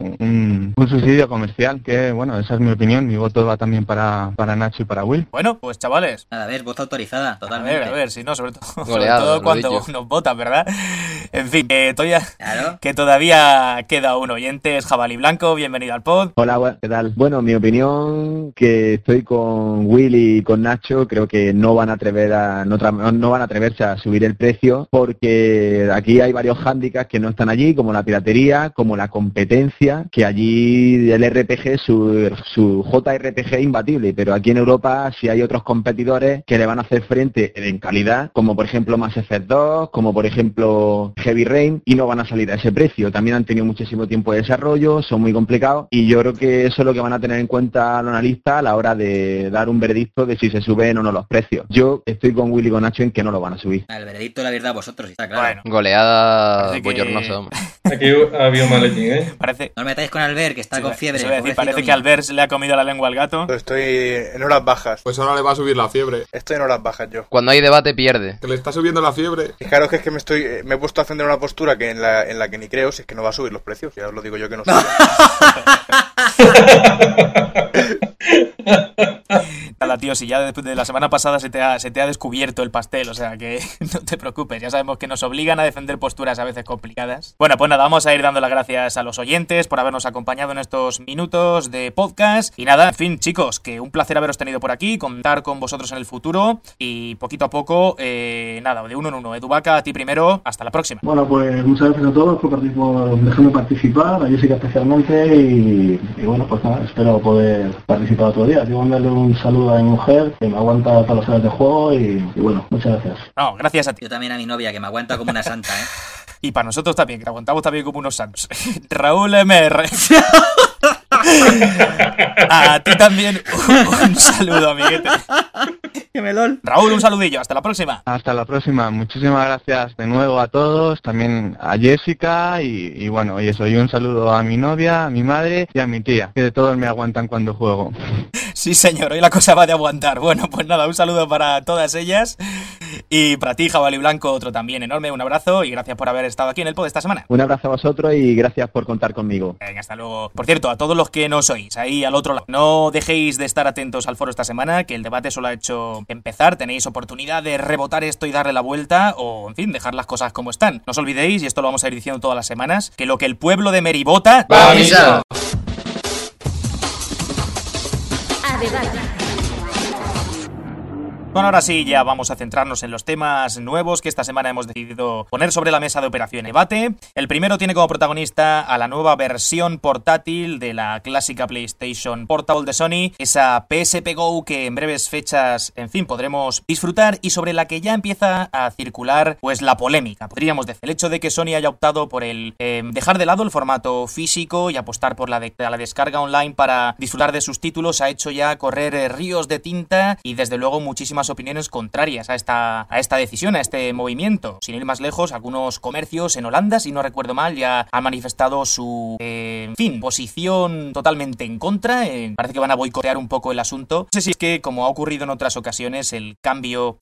un suicidio comercial, que, bueno, esa es mi opinión. Mi voto va también para Nacho y para Will. Bueno, pues chavales. A ver, voz autorizada, totalmente. A ver, si no, sobre todo cuando nos votan, ¿verdad? En fin, que todavía queda un oyente, es Jabalí Blanco, bienvenido al pod. Hola, ¿qué tal? Bueno, mi opinión, que estoy con Will y con Nacho, creo que no van a atreverse a subir el precio, porque aquí hay varios hándicaps que no están allí, como la piratería, como la competencia, que allí el RPG, su JRPG es imbatible, pero aquí en Europa sí hay otros competidores que le van a hacer frente en calidad, como por ejemplo Mass Effect 2, como por ejemplo Heavy Rain, y no van a salir a ese precio. También han tenido muchísimo tiempo de desarrollo, son muy complicados, y yo creo que eso es lo que van a tener en cuenta los analistas a la hora de dar un veredicto de si se suben o no los precios. Yo estoy con Willy y con Nacho en que no lo van a subir. El veredicto, la verdad, vosotros, está claro. Bueno, goleada bochornosa, hombre. Aquí ha habido maletín, ¿eh? No me metáis con Albert, que está con fiebre. Parece que Albert le ha comido la lengua al gato. Estoy en horas bajas. Pues ahora le va a subir la fiebre. Estoy en horas bajas yo. Cuando hay debate pierde. Que le está subiendo la fiebre. Y claro, que es que me he puesto a defender una postura que en la que ni creo, si es que no va a subir los precios. Ya os lo digo yo que no sube. Nada, tío, si ya después de la semana pasada se te ha descubierto el pastel, o sea que no te preocupes, ya sabemos que nos obligan a defender posturas a veces complicadas. Bueno, pues nada, vamos a ir dando las gracias a los oyentes por habernos acompañado en estos minutos de podcast. Y nada, en fin, chicos, que un placer haberos tenido por aquí, contar con vosotros en el futuro y poquito a poco, nada, de uno en uno. Eduvaca, a ti primero, hasta la próxima. Bueno, pues muchas gracias a todos por dejarme participar, a Jessica especialmente, y bueno, pues nada, espero poder participar otro día. Quiero mandarle un saludo a mi mujer, que me aguanta todas las horas de juego, y bueno, muchas gracias. No, gracias a ti. Yo también a mi novia, que me aguanta como una santa, ¿eh? Y para nosotros también, que te aguantamos también como unos santos. Raúl MR. A ti también un saludo, amiguete. ¡Qué melón! Raúl, un saludillo, hasta la próxima. Hasta la próxima, muchísimas gracias de nuevo a todos, también a Jessica y bueno, y eso, y un saludo a mi novia, a mi madre y a mi tía, que de todos me aguantan cuando juego. Sí, señor, hoy la cosa va de aguantar. Bueno, pues nada, un saludo para todas ellas. Y para ti, Jabalí Blanco, otro también enorme, un abrazo y gracias por haber estado aquí en el pod esta semana. Un abrazo a vosotros y gracias por contar conmigo. Venga, hasta luego. Por cierto, a todos los que nos oís ahí al otro lado, no dejéis de estar atentos al foro esta semana, que el debate solo ha hecho empezar. Tenéis oportunidad de rebotar esto y darle la vuelta o, en fin, dejar las cosas como están. No os olvidéis, y esto lo vamos a ir diciendo todas las semanas, que lo que el pueblo de Meri vota... ¡Va a misa! debate. Bueno, ahora sí, ya vamos a centrarnos en los temas nuevos que esta semana hemos decidido poner sobre la mesa de operación debate. El primero tiene como protagonista a la nueva versión portátil de la clásica PlayStation Portable de Sony, esa PSP Go que en breves fechas, en fin, podremos disfrutar y sobre la que ya empieza a circular pues la polémica, podríamos decir. El hecho de que Sony haya optado por el dejar de lado el formato físico y apostar por la descarga online para disfrutar de sus títulos ha hecho ya correr ríos de tinta y desde luego muchísimas opiniones contrarias a esta decisión, a este movimiento. Sin ir más lejos, algunos comercios en Holanda, si no recuerdo mal, ya han manifestado su posición totalmente en contra. Parece que van a boicotear un poco el asunto. No sé si es que, como ha ocurrido en otras ocasiones, el cambio,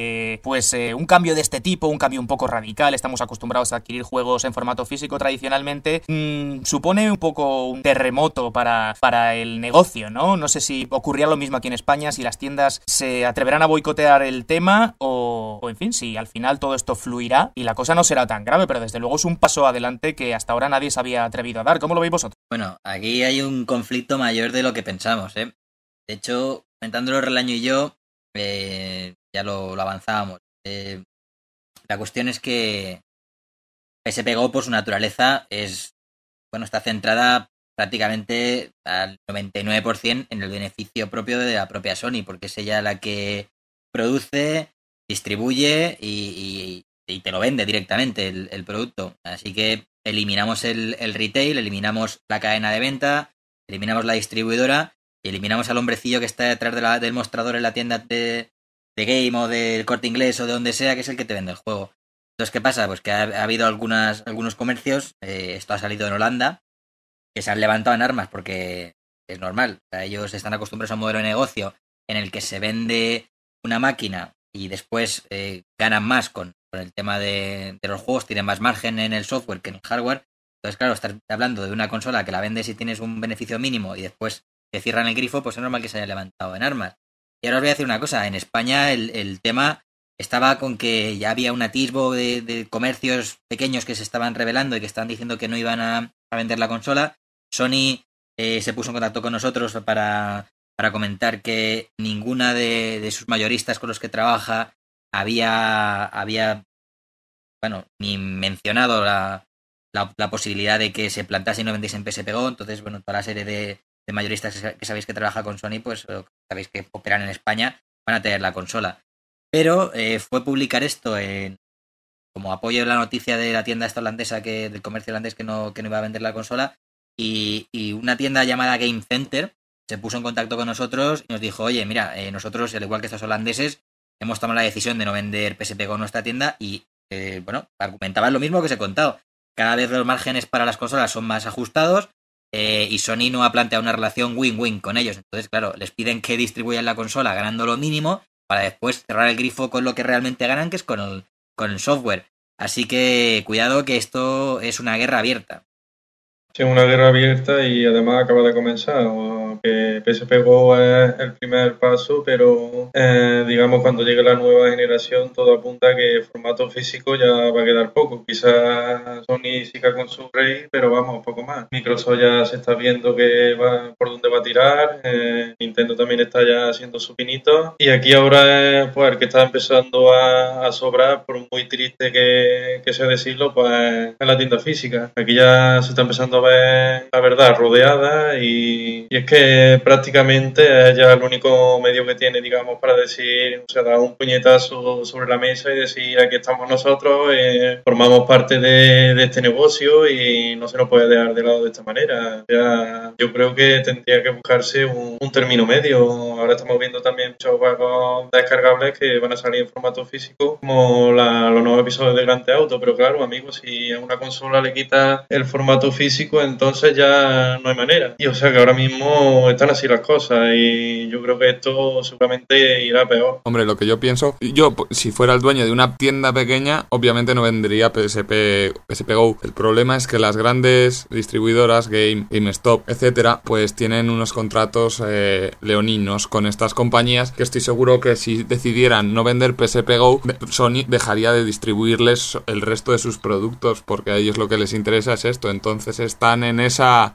un cambio de este tipo, un cambio un poco radical, estamos acostumbrados a adquirir juegos en formato físico tradicionalmente, supone un poco un terremoto para el negocio, ¿no? No sé si ocurrirá lo mismo aquí en España, si las tiendas se atreverán a boicotear el tema o en fin, si al final todo esto fluirá y la cosa no será tan grave, pero desde luego es un paso adelante que hasta ahora nadie se había atrevido a dar. ¿Cómo lo veis vosotros? Bueno, aquí hay un conflicto mayor de lo que pensamos, ¿eh? De hecho, comentándolo Relaño y yo, ya lo avanzábamos. La cuestión es que PSP Go, por su naturaleza, está centrada prácticamente al 99% en el beneficio propio de la propia Sony, porque es ella la que produce, distribuye y te lo vende directamente el producto. Así que eliminamos el retail, eliminamos la cadena de venta, eliminamos la distribuidora y eliminamos al hombrecillo que está detrás del mostrador en la tienda de Game o del Corte Inglés o de donde sea, que es el que te vende el juego. Entonces, ¿qué pasa? Pues que ha habido algunos comercios, esto ha salido en Holanda, que se han levantado en armas porque es normal. O sea, ellos están acostumbrados a un modelo de negocio en el que se vende una máquina y después ganan más con el tema de los juegos, tienen más margen en el software que en el hardware. Entonces, claro, estás hablando de una consola que la vendes y tienes un beneficio mínimo y después te cierran el grifo, pues es normal que se haya levantado en armas. Y ahora os voy a decir una cosa, en España el tema estaba con que ya había un atisbo de comercios pequeños que se estaban rebelando y que estaban diciendo que no iban a vender la consola. Sony se puso en contacto con nosotros para comentar que ninguna de sus mayoristas con los que trabaja había ni mencionado la posibilidad de que se plantase y no vendiese en PSP Go. Entonces, toda la serie de mayoristas que sabéis que trabaja con Sony, pues sabéis que operan en España, van a tener la consola. Pero fue publicar esto como apoyo a la noticia de la tienda esta holandesa, del comercio holandés que no iba a vender la consola. Y una tienda llamada Game Center se puso en contacto con nosotros y nos dijo, oye, mira, nosotros, al igual que estos holandeses, hemos tomado la decisión de no vender PSP Go en nuestra tienda y, argumentaban lo mismo que os he contado. Cada vez los márgenes para las consolas son más ajustados y Sony no ha planteado una relación win-win con ellos. Entonces, claro, les piden que distribuyan la consola ganando lo mínimo para después cerrar el grifo con lo que realmente ganan, que es con el software. Así que cuidado, que esto es una guerra abierta. Sí, una guerra abierta y además acaba de comenzar. Que PSP Go es el primer paso, pero digamos cuando llegue la nueva generación todo apunta a que el formato físico ya va a quedar poco. Quizás Sony siga con su rey, pero vamos, poco más. Microsoft ya se está viendo por dónde va a tirar. Nintendo también está ya haciendo su pinito. Y aquí ahora pues el que está empezando a sobrar, por muy triste que sea decirlo, pues es la tienda física. Aquí ya se está empezando a ver la verdad rodeada y es que prácticamente es ya el único medio que tiene, digamos, para decir, o sea, dar un puñetazo sobre la mesa y decir, aquí estamos nosotros, formamos parte de este negocio y no se nos puede dejar de lado de esta manera. O sea, yo creo que tendría que buscarse un término medio. Ahora estamos viendo también muchos juegos descargables que van a salir en formato físico, como los nuevos episodios de Grand Theft Auto, pero claro, amigos, si a una consola le quita el formato físico, entonces ya no hay manera. Y o sea que ahora mismo están así las cosas y yo creo que esto seguramente irá peor. Hombre, lo que yo pienso, si fuera el dueño de una tienda pequeña, obviamente no vendería PSP Go. El problema es que las grandes distribuidoras, GameStop, etcétera, pues tienen unos contratos leoninos con estas compañías que estoy seguro que si decidieran no vender PSP Go, Sony dejaría de distribuirles el resto de sus productos porque a ellos lo que les interesa es esto. Entonces están en esa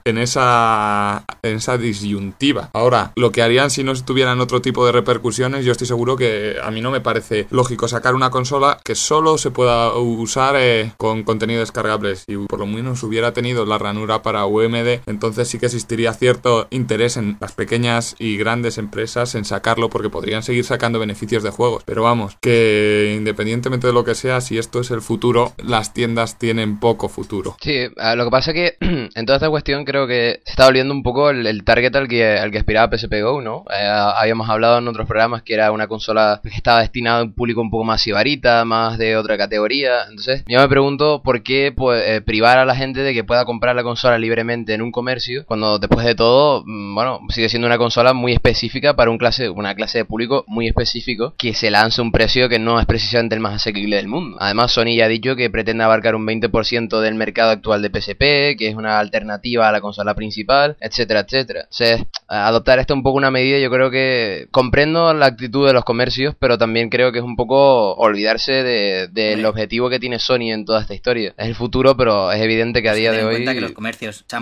disyuntiva. Ahora, lo que harían si no tuvieran otro tipo de repercusiones, yo estoy seguro que a mí no me parece lógico sacar una consola que solo se pueda usar con contenido descargable. Si por lo menos hubiera tenido la ranura para UMD, entonces sí que existiría cierto interés en las pequeñas y grandes empresas en sacarlo, porque podrían seguir sacando beneficios de juegos. Pero vamos, que independientemente de lo que sea, si esto es el futuro, las tiendas tienen poco futuro. Sí, lo que pasa es que en toda esta cuestión creo que se está volviendo un poco el target al que aspiraba PSP Go, ¿no? Habíamos hablado en otros programas que era una consola que estaba destinada a un público un poco más sibarita, más de otra categoría. Entonces yo me pregunto por qué privar a la gente de que pueda comprar la consola libremente en un comercio, cuando después de todo, bueno, sigue siendo una consola muy específica para una clase de público muy específico, que se lanza a un precio que no es precisamente el más asequible del mundo. Además, Sony ya ha dicho que pretende abarcar un 20% del mercado actual de PSP, que es una alternativa a la consola principal, etcétera, etcétera. O sea, adoptar esto un poco una medida, yo creo que comprendo la actitud de los comercios, pero también creo que es un poco olvidarse del objetivo que tiene Sony en toda esta historia. Es el futuro, pero es evidente que a día de hoy... cuenta que los comercios se han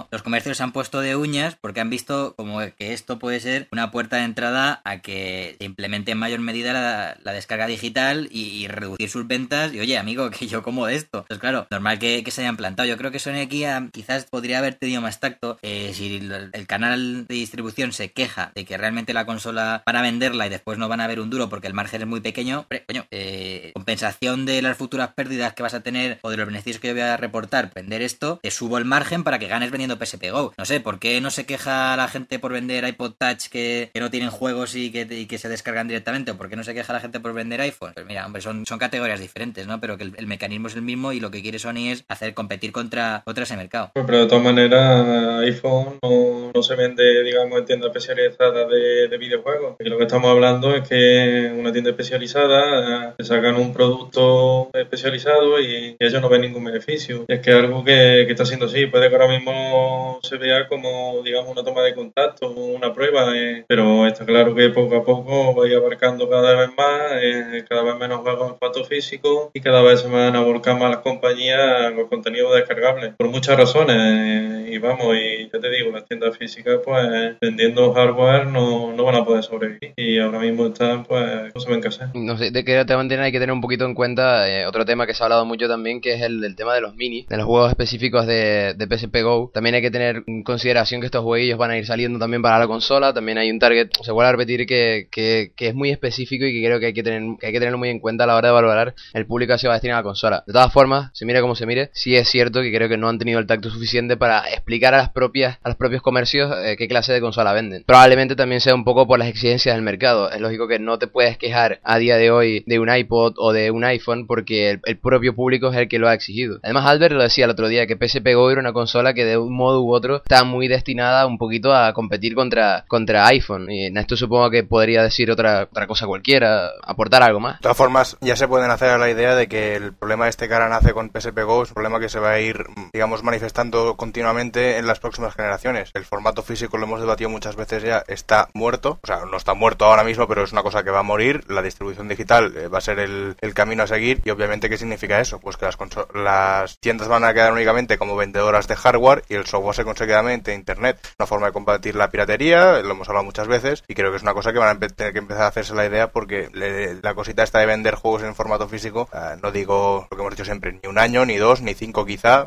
puesto de uñas porque han visto como que esto puede ser una puerta de entrada a que se implemente en mayor medida la descarga digital y reducir sus ventas. Y oye, amigo, que yo como de esto. Entonces, claro, normal que se hayan plantado. Yo creo que Sony aquí quizás podría haber tenido más tacto. Si el canal de distribución se queja de que realmente la consola van a venderla y después no van a ver un duro porque el margen es muy pequeño, coño, compensación de las futuras pérdidas que vas a tener o de los beneficios que yo voy a reportar, vender esto, te subo el margen para que ganes vendiendo PSP Go. No sé, ¿por qué no se queja la gente por vender iPod Touch que no tienen juegos y que se descargan directamente? ¿O por qué no se queja la gente por vender iPhone? Pues mira, hombre, son categorías diferentes, ¿no? Pero que el mecanismo es el mismo y lo que quiere Sony es hacer competir contra ese mercado. Pero de todas maneras, iPhone no se vende, digamos, en tiendas especializadas de videojuegos. Aquí lo que estamos hablando es que una tienda especializada te sacan un producto especializado y ellos no ven ningún beneficio. Y es que algo que está siendo así. Puede que ahora mismo se vea como, digamos, una toma de contacto, una prueba, pero está claro que poco a poco va a ir abarcando cada vez más, cada vez menos juegos en formato físico y cada vez se van a volcar más las compañías con contenido descargable. Por muchas razones. Y vamos, y ya te digo, las tiendas físicas, pues, vendiendo hardware no van a poder sobrevivir. Y ahora mismo están, pues, no saben qué hacer. No sé, de qué manera hay que tener un poquito en cuenta otro tema que se ha hablado mucho también, que es el tema de los mini, de los juegos específicos de PSP Go. También hay que tener en consideración que estos jueguillos van a ir saliendo también para la consola. También hay un target, se vuelve a repetir, que es muy específico y que creo que hay que tenerlo muy en cuenta a la hora de valorar el público que se va a destinar a la consola. De todas formas, se mire como se mire, sí es cierto que creo que no han tenido el tacto suficiente para explicar a los propios comercios qué clase de consola venden. Probablemente también sea un poco por las exigencias del mercado. Es lógico que no te puedes quejar a día de hoy de un iPod o de un iPhone porque el propio público es el que lo ha exigido. Además, Albert lo decía el otro día, que PSP Go era una consola que de un modo u otro está muy destinada un poquito a competir contra iPhone. Y en esto supongo que podría decir otra cosa cualquiera, aportar algo más. De todas formas, ya se pueden hacer a la idea de que el problema este que ahora nace con PSP Go es un problema que se va a ir, digamos, manifestando continuamente en las próximas generaciones. El formato físico, lo hemos debatido muchas veces ya, está muerto. O sea, no está muerto ahora mismo, pero es una cosa que va a morir. La distribución digital va a ser el camino a seguir. Y obviamente, ¿qué significa eso? Pues que las tiendas van a quedar únicamente como vendedoras de hardware y el software se consigue mediante internet. Una forma de combatir la piratería, lo hemos hablado muchas veces, y creo que es una cosa que van a tener que empezar a hacerse la idea, porque la cosita esta de vender juegos en formato físico, no digo lo que hemos dicho siempre, ni un año, ni 2, ni 5 quizá,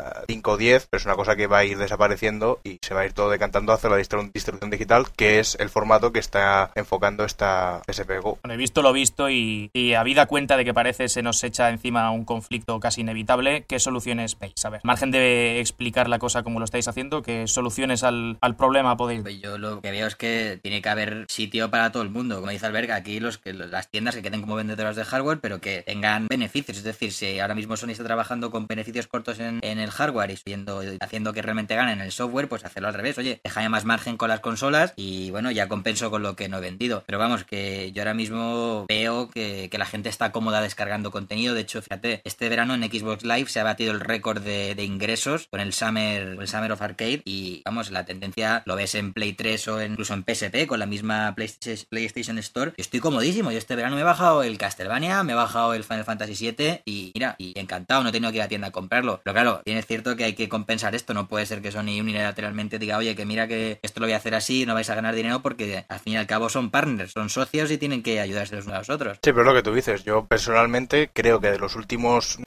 5 o 10, pero es una cosa que va a ir desapareciendo y se va a ir todo decantando hacia la distribución digital, que es el formato que está enfocando esta PSP Go. Bueno, he visto lo visto y habida cuenta de que parece se nos echa encima un conflicto casi inevitable, ¿qué soluciones veis? A ver, margen de explicar la cosa como lo estáis haciendo, ¿qué soluciones al problema podéis? Yo lo que veo es que tiene que haber sitio para todo el mundo. Como dice Alberga, aquí las tiendas que queden como vendedoras de hardware, pero que tengan beneficios. Es decir, si ahora mismo Sony está trabajando con beneficios cortos en el hardware y haciendo que realmente ganen el software, pues hacerlo al revés. Oye, déjame más margen con las consolas y bueno, ya compenso con lo que no he vendido. Pero vamos, que yo ahora mismo veo que la gente está cómoda descargando contenido. De hecho, fíjate, este verano en Xbox Live se ha batido el récord de ingresos con el Summer of Arcade y vamos, la tendencia lo ves en Play 3 o incluso en PSP con la misma PlayStation Store. Yo estoy comodísimo. Yo este verano me he bajado el Castlevania, me he bajado el Final Fantasy VII y mira, y encantado, no he tenido que ir a la tienda a comprarlo. Pero claro, bien es cierto que hay que compensar esto. No puede ser que Sony unilateralmente diga, oye, que mira que esto lo voy a hacer así, no vais a ganar dinero, porque al fin y al cabo son partners, son socios y tienen que ayudarse los unos a los otros. Sí, pero es lo que tú dices. Yo personalmente creo que de los últimos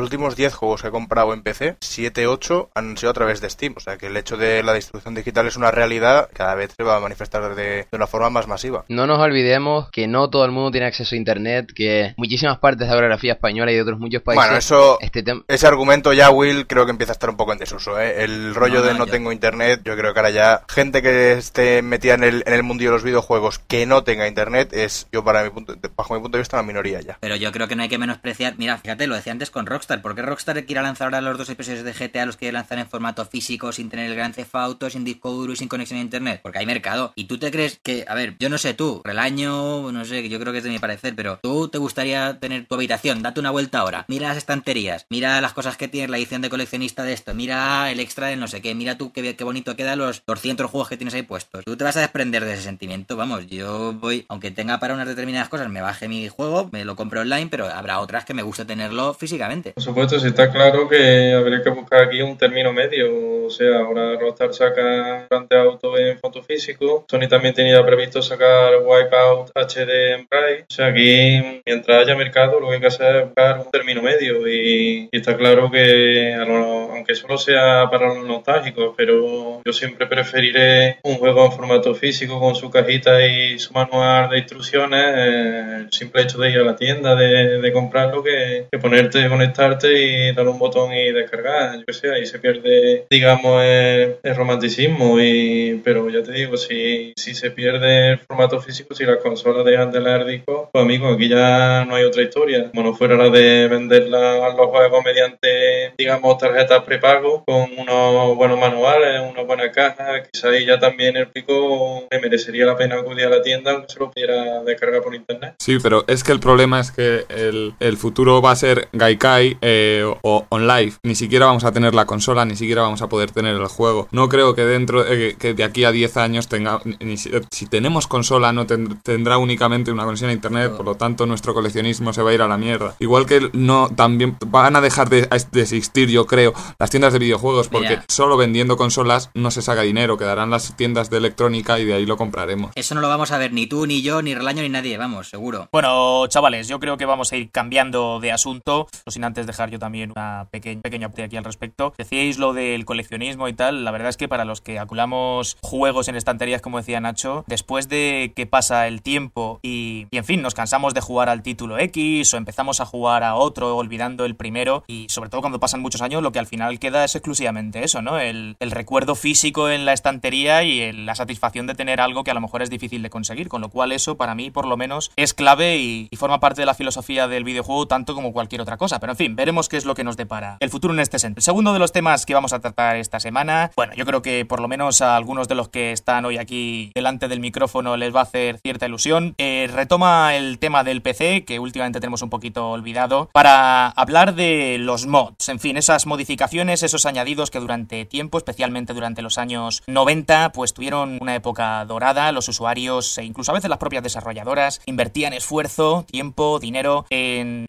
10 juegos que he comprado en PC, 7, 8 han sido a través de Steam. O sea que el hecho de la distribución digital es una realidad, cada vez se va a manifestar de una forma más masiva. No nos olvidemos que no todo el mundo tiene acceso a internet, que muchísimas partes de la geografía española y de otros muchos países... Bueno, eso, ese argumento ya, Will, creo que empieza a estar un poco en desuso, ¿eh? El rollo de no tengo internet, yo creo que ahora ya gente que esté metida en el mundillo de los videojuegos que no tenga internet es, bajo mi punto de vista, una minoría ya. Pero yo creo que no hay que menospreciar. Mira, fíjate, lo decía antes con Rockstar. ¿Por qué Rockstar quiere lanzar ahora los 2 episodios de GTA, los quiere lanzar en formato físico, sin tener el Grand Theft Auto, sin disco duro y sin conexión a internet? Porque hay mercado. ¿Y tú te crees que, a ver, yo no sé tú, el año, no sé, yo creo que es de mi parecer, pero tú te gustaría tener tu habitación, date una vuelta ahora, mira las estanterías, mira las cosas que tienes, la edición de coleccionista de esto, mira el extra de no sé qué, mira tú qué bonito queda los 200 juegos que tienes ahí puestos. Tú te vas a desprender de ese sentimiento, vamos, yo voy, aunque tenga para unas determinadas cosas, me baje mi juego, me lo compro online, pero habrá otras que me guste tenerlo físicamente. Por supuesto, si está claro que habría que buscar aquí un término medio, o sea, ahora Rockstar saca Grand Theft Auto en formato físico, Sony también tenía previsto sacar Wipeout HD en Prime, o sea, aquí mientras haya mercado lo que hay que hacer es buscar un término medio y está claro que aunque solo sea para los nostálgicos, pero yo siempre preferiré un juego en formato físico con su cajita y su manual de instrucciones, el simple hecho de ir a la tienda, de comprarlo, que ponerte, conectarte y dar un botón y descargar, yo que sé, ahí se pierde, digamos, el romanticismo, pero ya te digo, si se pierde el formato físico, si las consolas dejan de leer discos, pues amigo, aquí ya no hay otra historia, como no fuera la de vender los juegos mediante, digamos, tarjetas prepago, con unos buenos manuales, una buena caja, quizá ahí ya también el pico me merecería la pena acudir a la tienda aunque se lo pudiera descargar por internet. Sí, pero es que el problema es que el futuro va a ser Gaikai o OnLive. Ni siquiera vamos a tener la consola, ni siquiera vamos a poder tener el juego. No creo que dentro que de aquí a 10 años si tenemos consola no tendrá únicamente una conexión a internet, por lo tanto nuestro coleccionismo se va a ir a la mierda. Igual que no también van a dejar de existir, yo creo, las tiendas de videojuegos, porque solo vendiendo consolas no se saca dinero, quedarán las tiendas de electrónica y de ahí lo compraremos. Eso no lo vamos a ver ni tú, ni yo, ni Relaño, ni nadie, vamos, seguro. Bueno, chavales, yo creo que vamos a ir cambiando de asunto, sin antes dejar yo también una pequeña parte aquí al respecto. Decíais lo del coleccionismo y tal, la verdad es que para los que acumulamos juegos en estanterías, como decía Nacho, después de que pasa el tiempo y en fin, nos cansamos de jugar al título X o empezamos a jugar a otro olvidando el primero, y sobre todo cuando pasan muchos años, lo que al final queda es exclusivamente eso, ¿no? El recuerdo físico en la estantería y la satisfacción de tener algo que a lo mejor es difícil de conseguir, con lo cual eso para mí por lo menos es clave y forma parte de la filosofía del videojuego tanto como cualquier otra cosa, pero en fin, veremos qué es lo que nos depara el futuro en este sentido. El segundo de los temas que vamos a tratar esta semana, bueno, yo creo que por lo menos a algunos de los que están hoy aquí delante del micrófono les va a hacer cierta ilusión. Retoma el tema del PC, que últimamente tenemos un poquito olvidado, para hablar de los mods, en fin, esas modificaciones, esos añadidos que durante tiempo, especialmente durante los años 90, pues tuvieron una época dorada. Los usuarios e incluso a veces las propias desarrolladoras invertían esfuerzo, tiempo, dinero en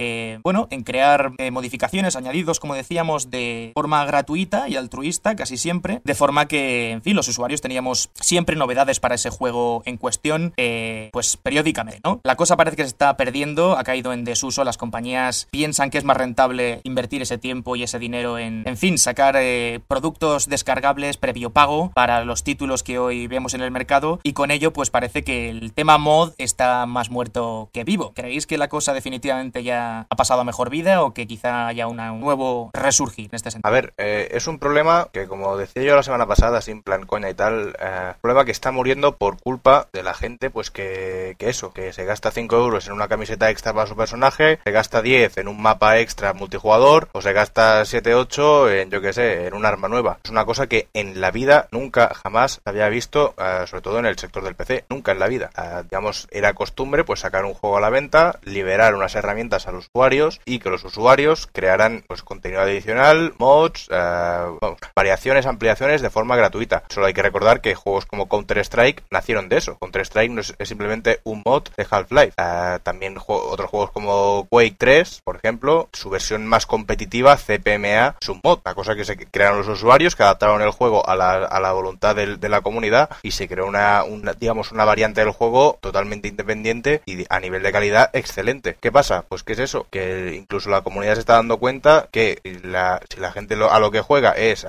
crear modificaciones, añadidos, como decíamos, de forma gratuita y altruista, casi siempre, de forma que, en fin, los usuarios teníamos siempre novedades para ese juego en cuestión, pues periódicamente, ¿no? La cosa parece que se está perdiendo, ha caído en desuso, las compañías piensan que es más rentable invertir ese tiempo y ese dinero en fin, sacar productos descargables previo pago para los títulos que hoy vemos en el mercado, y con ello pues parece que el tema mod está más muerto que vivo. ¿Creéis que la cosa definitivamente ya ha pasado a mejor vida o que quizá haya un nuevo resurgir en este sentido? A ver, es un problema que, como decía yo la semana pasada, sin plan coña y tal, problema que está muriendo por culpa de la gente, pues que se gasta 5 euros en una camiseta extra para su personaje, se gasta 10 en un mapa extra multijugador, o se gasta 7, 8 en, yo que sé, en un arma nueva. Es una cosa que en la vida nunca, jamás había visto, sobre todo en el sector del PC, nunca en la vida. Digamos, era costumbre pues sacar un juego a la venta, liberar unas herramientas a los usuarios y que los usuarios crearan pues contenido adicional, mods, variaciones, ampliaciones de forma gratuita. Solo hay que recordar que juegos como Counter-Strike nacieron de eso. Counter-Strike no es simplemente un mod de Half-Life. También otros juegos como Quake 3, por ejemplo, su versión más competitiva, CPMA, es un mod, una cosa que se crearon los usuarios, que adaptaron el juego a la voluntad de la comunidad y se creó una variante del juego totalmente independiente y a nivel de calidad excelente. ¿Qué pasa? Pues ¿qué es eso? Que incluso la comunidad se está dando cuenta que si la gente a lo que juega es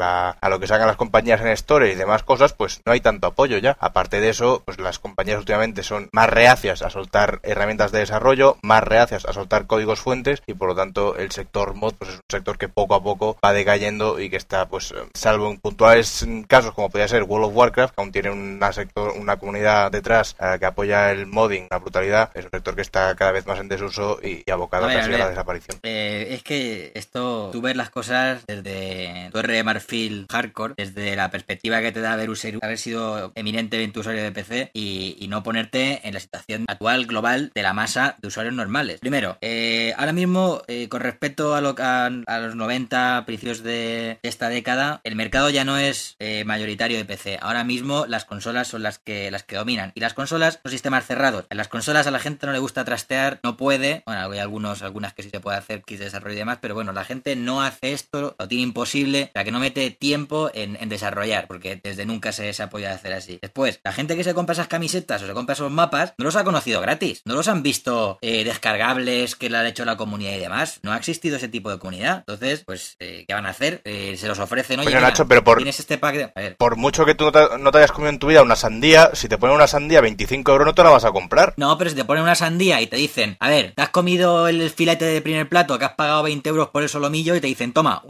a lo que sacan las compañías en Store y demás cosas, pues no hay tanto apoyo ya. Aparte de eso, pues las compañías últimamente son más reacias a soltar herramientas de desarrollo, más reacias a soltar códigos fuentes y por lo tanto el sector mod pues es un sector que poco a poco va decayendo y que está, pues salvo en puntuales casos como podría ser World of Warcraft, que aún tiene una comunidad detrás que apoya el modding, la brutalidad, es un sector que está cada vez más en desuso y abocado casi a la desaparición. Es que esto, tú ves las cosas desde Torre de Marfil Hardcore, desde la perspectiva que te da haber sido eminentemente usuario de PC y no ponerte en la situación actual global de la masa de usuarios normales. Primero, ahora mismo, con respecto a los 90, principios de esta década, el mercado ya no es mayoritario de PC. Ahora mismo las consolas son las que dominan. Y las consolas son sistemas cerrados. En las consolas a la gente no le gusta trastear, no puede. Bueno, hay algunas que sí se puede hacer, kits de desarrollo y demás, pero bueno, la gente no hace esto, lo tiene imposible, o sea que no mete tiempo en desarrollar, porque desde nunca se ha podido hacer así. Después, la gente que se compra esas camisetas o se compra esos mapas, no los ha conocido gratis, no los han visto descargables que le ha hecho la comunidad y demás. No ha existido ese tipo de comunidad. Entonces, pues, ¿qué van a hacer? Se los ofrecen, oye, pero Nacho, pero tienes este pack de... A ver. Por mucho que tú no te hayas comido en tu vida una sandía, si te ponen una sandía 25 euros no te la vas a comprar. No, pero si te ponen una sandía y te dicen, a ver, te has comido el filete de primer plato que has pagado 20 euros por el solomillo y te dicen, toma,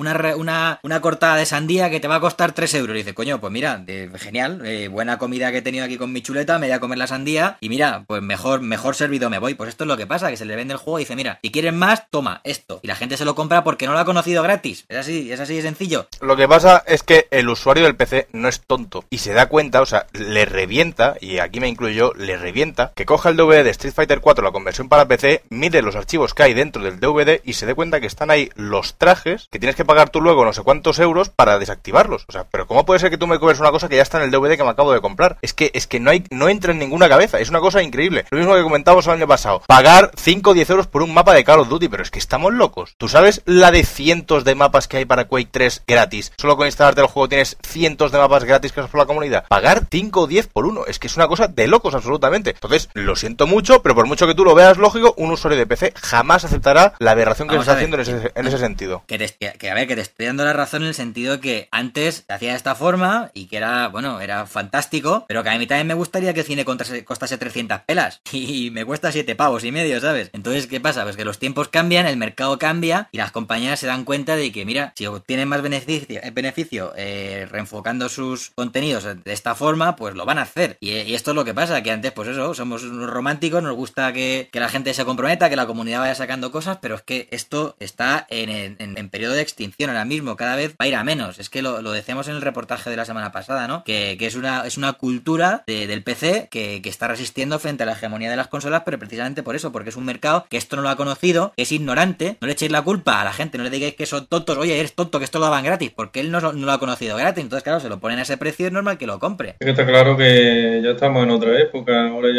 una cortada de sandía que te va a costar 3 euros. Y dices, coño, pues mira, genial, buena comida que he tenido aquí con mi chuleta, me voy a comer la sandía y mira, pues mejor servido me voy. Pues esto es lo que pasa, que se le vende el juego y dice, mira, si quieres más, toma esto. Y la gente se lo compra porque no lo ha conocido gratis. Es así de sencillo. Lo que pasa es que el usuario del PC no es tonto y se da cuenta, o sea, le revienta, y aquí me incluyo yo, le revienta, que coja el DVD de Street Fighter 4, la conversión para PC, mide los archivos que hay dentro del DVD y se dé cuenta que están ahí los trajes que tienes que pagar tú luego no sé cuántos euros para desactivarlos. O sea, pero ¿cómo puede ser que tú me cobres una cosa que ya está en el DVD que me acabo de comprar? Es que no entra en ninguna cabeza, es una cosa increíble. Lo mismo que comentábamos el año pasado, pagar 5 o 10 euros por un mapa de Call of Duty, pero es que estamos locos. ¿Tú sabes la de cientos de mapas que hay para Quake 3 gratis? Solo con instalarte el juego tienes cientos de mapas gratis que por la comunidad. Pagar 5 o 10 por uno, es que es una cosa de locos absolutamente. Entonces, lo siento mucho, pero por mucho que tú lo veas lógico, un usuario de PC jamás aceptará la aberración que se está haciendo en ese sentido. Que te estoy dando la razón en el sentido que antes se hacía de esta forma y que era fantástico, pero que a mí también me gustaría que el cine costase 300 pelas y me cuesta 7 pavos y medio, ¿sabes? Entonces, ¿qué pasa? Pues que los tiempos cambian, el mercado cambia y las compañías se dan cuenta de que, mira, si obtienen más beneficio reenfocando sus contenidos de esta forma, pues lo van a hacer. Y esto es lo que pasa, que antes, pues eso, somos unos románticos, nos gusta que la gente se comprometa, que la comunidad vaya sacando cosas, pero es que esto está en periodo de extinción ahora mismo, cada vez va a ir a menos. Es que lo decíamos en el reportaje de la semana pasada, ¿no? Que es una cultura del PC que está resistiendo frente a la hegemonía de las consolas, pero precisamente por eso, porque es un mercado que esto no lo ha conocido, que es ignorante. No le echéis la culpa a la gente, no le digáis que son tontos, oye, eres tonto, que esto lo daban gratis, porque él no lo ha conocido gratis. Entonces, claro, se lo ponen a ese precio, es normal que lo compre. Es que está claro que ya estamos en otra época, ahora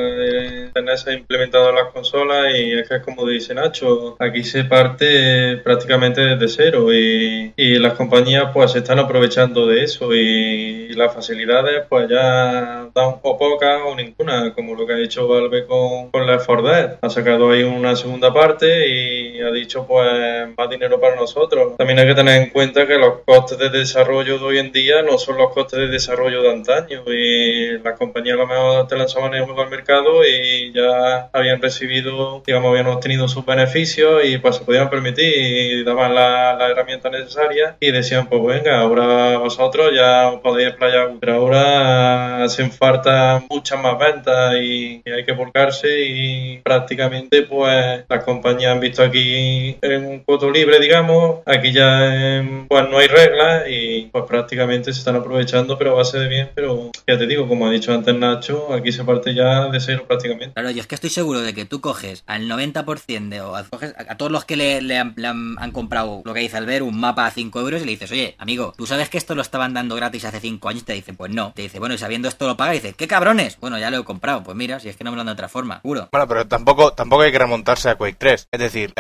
ya Internet se ha implementado en las consolas y es que es como dice Nacho, aquí se parte prácticamente desde cero y las compañías pues se están aprovechando de eso y las facilidades pues ya dan o pocas o ninguna, como lo que ha hecho Valve con Left 4 Dead. Ha sacado ahí una segunda parte y ha dicho pues más dinero para nosotros. También hay que tener en cuenta que los costes de desarrollo de hoy en día no son los costes de desarrollo de antaño y las compañías a lo mejor te lanzaban el juego al mercado y ya habían recibido, habían obtenido sus beneficios y pues se podían permitir y daban la herramienta necesaria y decían pues venga, ahora vosotros ya os podéis explayar, pero ahora hacen falta muchas más ventas y hay que volcarse y prácticamente pues las compañías han visto aquí aquí en un voto libre, digamos, aquí ya pues no hay reglas y pues prácticamente se están aprovechando, pero a base de bien, pero ya te digo, como ha dicho antes Nacho, aquí se parte ya de cero prácticamente. Claro, yo es que estoy seguro de que tú coges al 90% coges a todos los que le han comprado, lo que dice Albert, un mapa a 5 euros y le dices, oye, amigo, ¿tú sabes que esto lo estaban dando gratis hace 5 años? Y te dice, pues no. Te dice, bueno, y sabiendo esto lo paga, y dice, ¿qué cabrones? Bueno, ya lo he comprado. Pues mira, si es que no me lo dan de otra forma, seguro. Bueno, pero tampoco hay que remontarse a Quake 3. Es decir,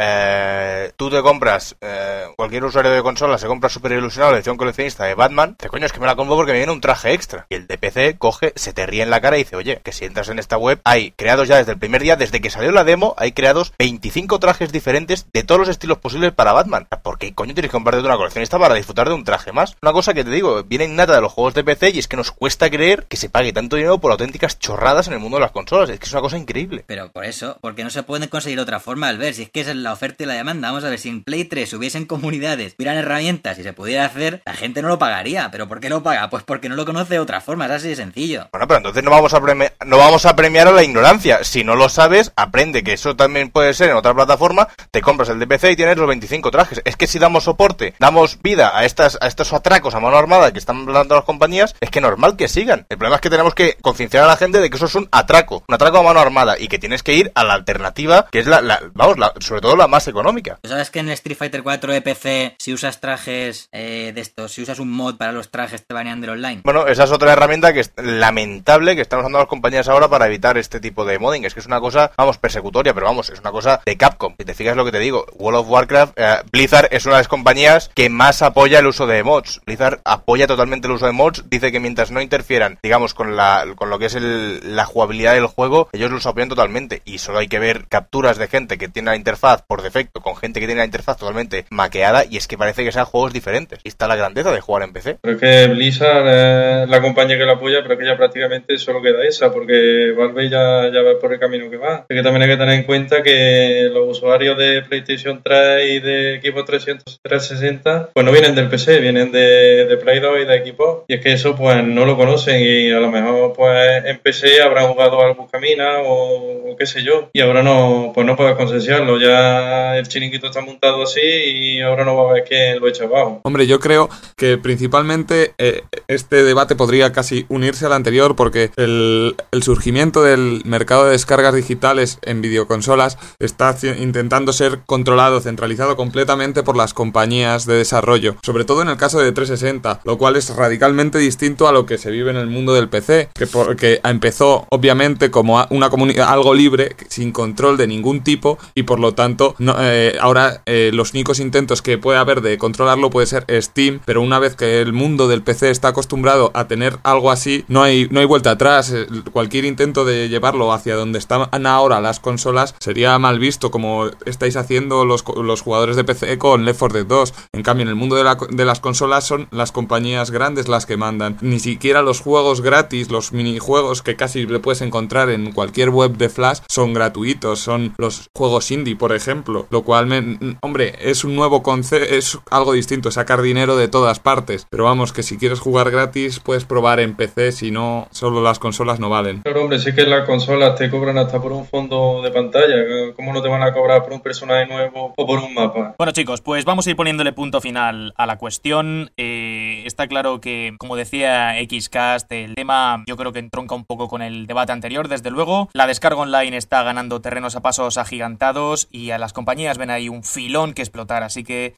tú te compras, cualquier usuario de consola se compra súper ilusionado la edición coleccionista de Batman, te coño, es que me la compro porque me viene un traje extra. Y el de PC coge, se te ríe en la cara y dice, oye, que si entras en esta web, hay creados ya desde el primer día, desde que salió la demo, hay creados 25 trajes diferentes de todos los estilos posibles para Batman. ¿Por qué coño tienes que comprarte una coleccionista para disfrutar de un traje más? Una cosa que te digo, viene innata de los juegos de PC y es que nos cuesta creer que se pague tanto dinero por auténticas chorradas en el mundo de las consolas. Es que es una cosa increíble. Pero por eso, porque no se pueden conseguir de otra forma, al ver, si es que es la oferta y la demanda. Vamos a ver, si en Play 3 hubiesen comunidades, hubieran herramientas y se pudiera hacer, la gente no lo pagaría. ¿Pero por qué lo paga? Pues porque no lo conoce de otra forma, es así de sencillo. Bueno, pero entonces no vamos a premiar a la ignorancia. Si no lo sabes, aprende que eso también puede ser en otra plataforma, te compras el de PC y tienes los 25 trajes. Es que si damos soporte, damos vida a estos atracos a mano armada que están dando las compañías, es que normal que sigan. El problema es que tenemos que concienciar a la gente de que eso es un atraco a mano armada y que tienes que ir a la alternativa, que es sobre todo la más económica. ¿Sabes que en el Street Fighter 4 de PC, si usas trajes de estos, si usas un mod para los trajes, te banean del online? Bueno, esa es otra herramienta que es lamentable que están usando las compañías ahora para evitar este tipo de modding. Es que es una cosa, persecutoria, pero vamos, es una cosa de Capcom. Si te fijas lo que te digo, World of Warcraft, Blizzard es una de las compañías que más apoya el uso de mods. Blizzard apoya totalmente el uso de mods, dice que mientras no interfieran, digamos, con lo que es la jugabilidad del juego, ellos los apoyan totalmente. Y solo hay que ver capturas de gente que tiene la interfaz por defecto con gente que tiene la interfaz totalmente maqueada y es que parece que sean juegos diferentes. Y está la grandeza de jugar en PC. Creo que Blizzard es la compañía que la apoya, pero que ya prácticamente solo queda esa, porque Valve ya va por el camino que va. Así que también hay que tener en cuenta que los usuarios de PlayStation 3 y de Xbox 360 pues no vienen del PC, vienen de Play 2 y de Xbox. Y es que eso pues no lo conocen y a lo mejor pues en PC habrán jugado al Buscamina o qué sé yo. Y ahora no puedes concienciarlo. Ya el chiringuito está montado así y ahora no va a haber quién lo echa abajo. Hombre, yo creo que principalmente este debate podría casi unirse al anterior porque el surgimiento del mercado de descargas digitales en videoconsolas está intentando ser controlado, centralizado completamente por las compañías de desarrollo, sobre todo en el caso de 360, lo cual es radicalmente distinto a lo que se vive en el mundo del PC, que empezó obviamente como una comunidad algo libre, sin control de ningún tipo, y por lo tanto ahora los únicos intentos que puede haber de controlarlo puede ser Steam, pero una vez que el mundo del PC está acostumbrado a tener algo así, no hay vuelta atrás. Cualquier intento de llevarlo hacia donde están ahora las consolas sería mal visto, como estáis haciendo los jugadores de PC con Left 4 Dead 2. En cambio, en el mundo de las consolas son las compañías grandes las que mandan. Ni siquiera los juegos gratis, los minijuegos que casi le puedes encontrar en cualquier web de Flash son gratuitos, son los juegos indie, por ejemplo, lo cual, hombre, es un nuevo concepto, es algo distinto, sacar dinero de todas partes, pero vamos, que si quieres jugar gratis puedes probar en PC, si no, solo las consolas no valen. Claro, hombre, sí que las consolas te cobran hasta por un fondo de pantalla, ¿cómo no te van a cobrar por un personaje nuevo o por un mapa? Bueno, chicos, pues vamos a ir poniéndole punto final a la cuestión. Está claro que, como decía Xcast, el tema yo creo que entronca un poco con el debate anterior, desde luego. La descarga online está ganando terrenos a pasos agigantados y a las compañías ven ahí un filón que explotar, así que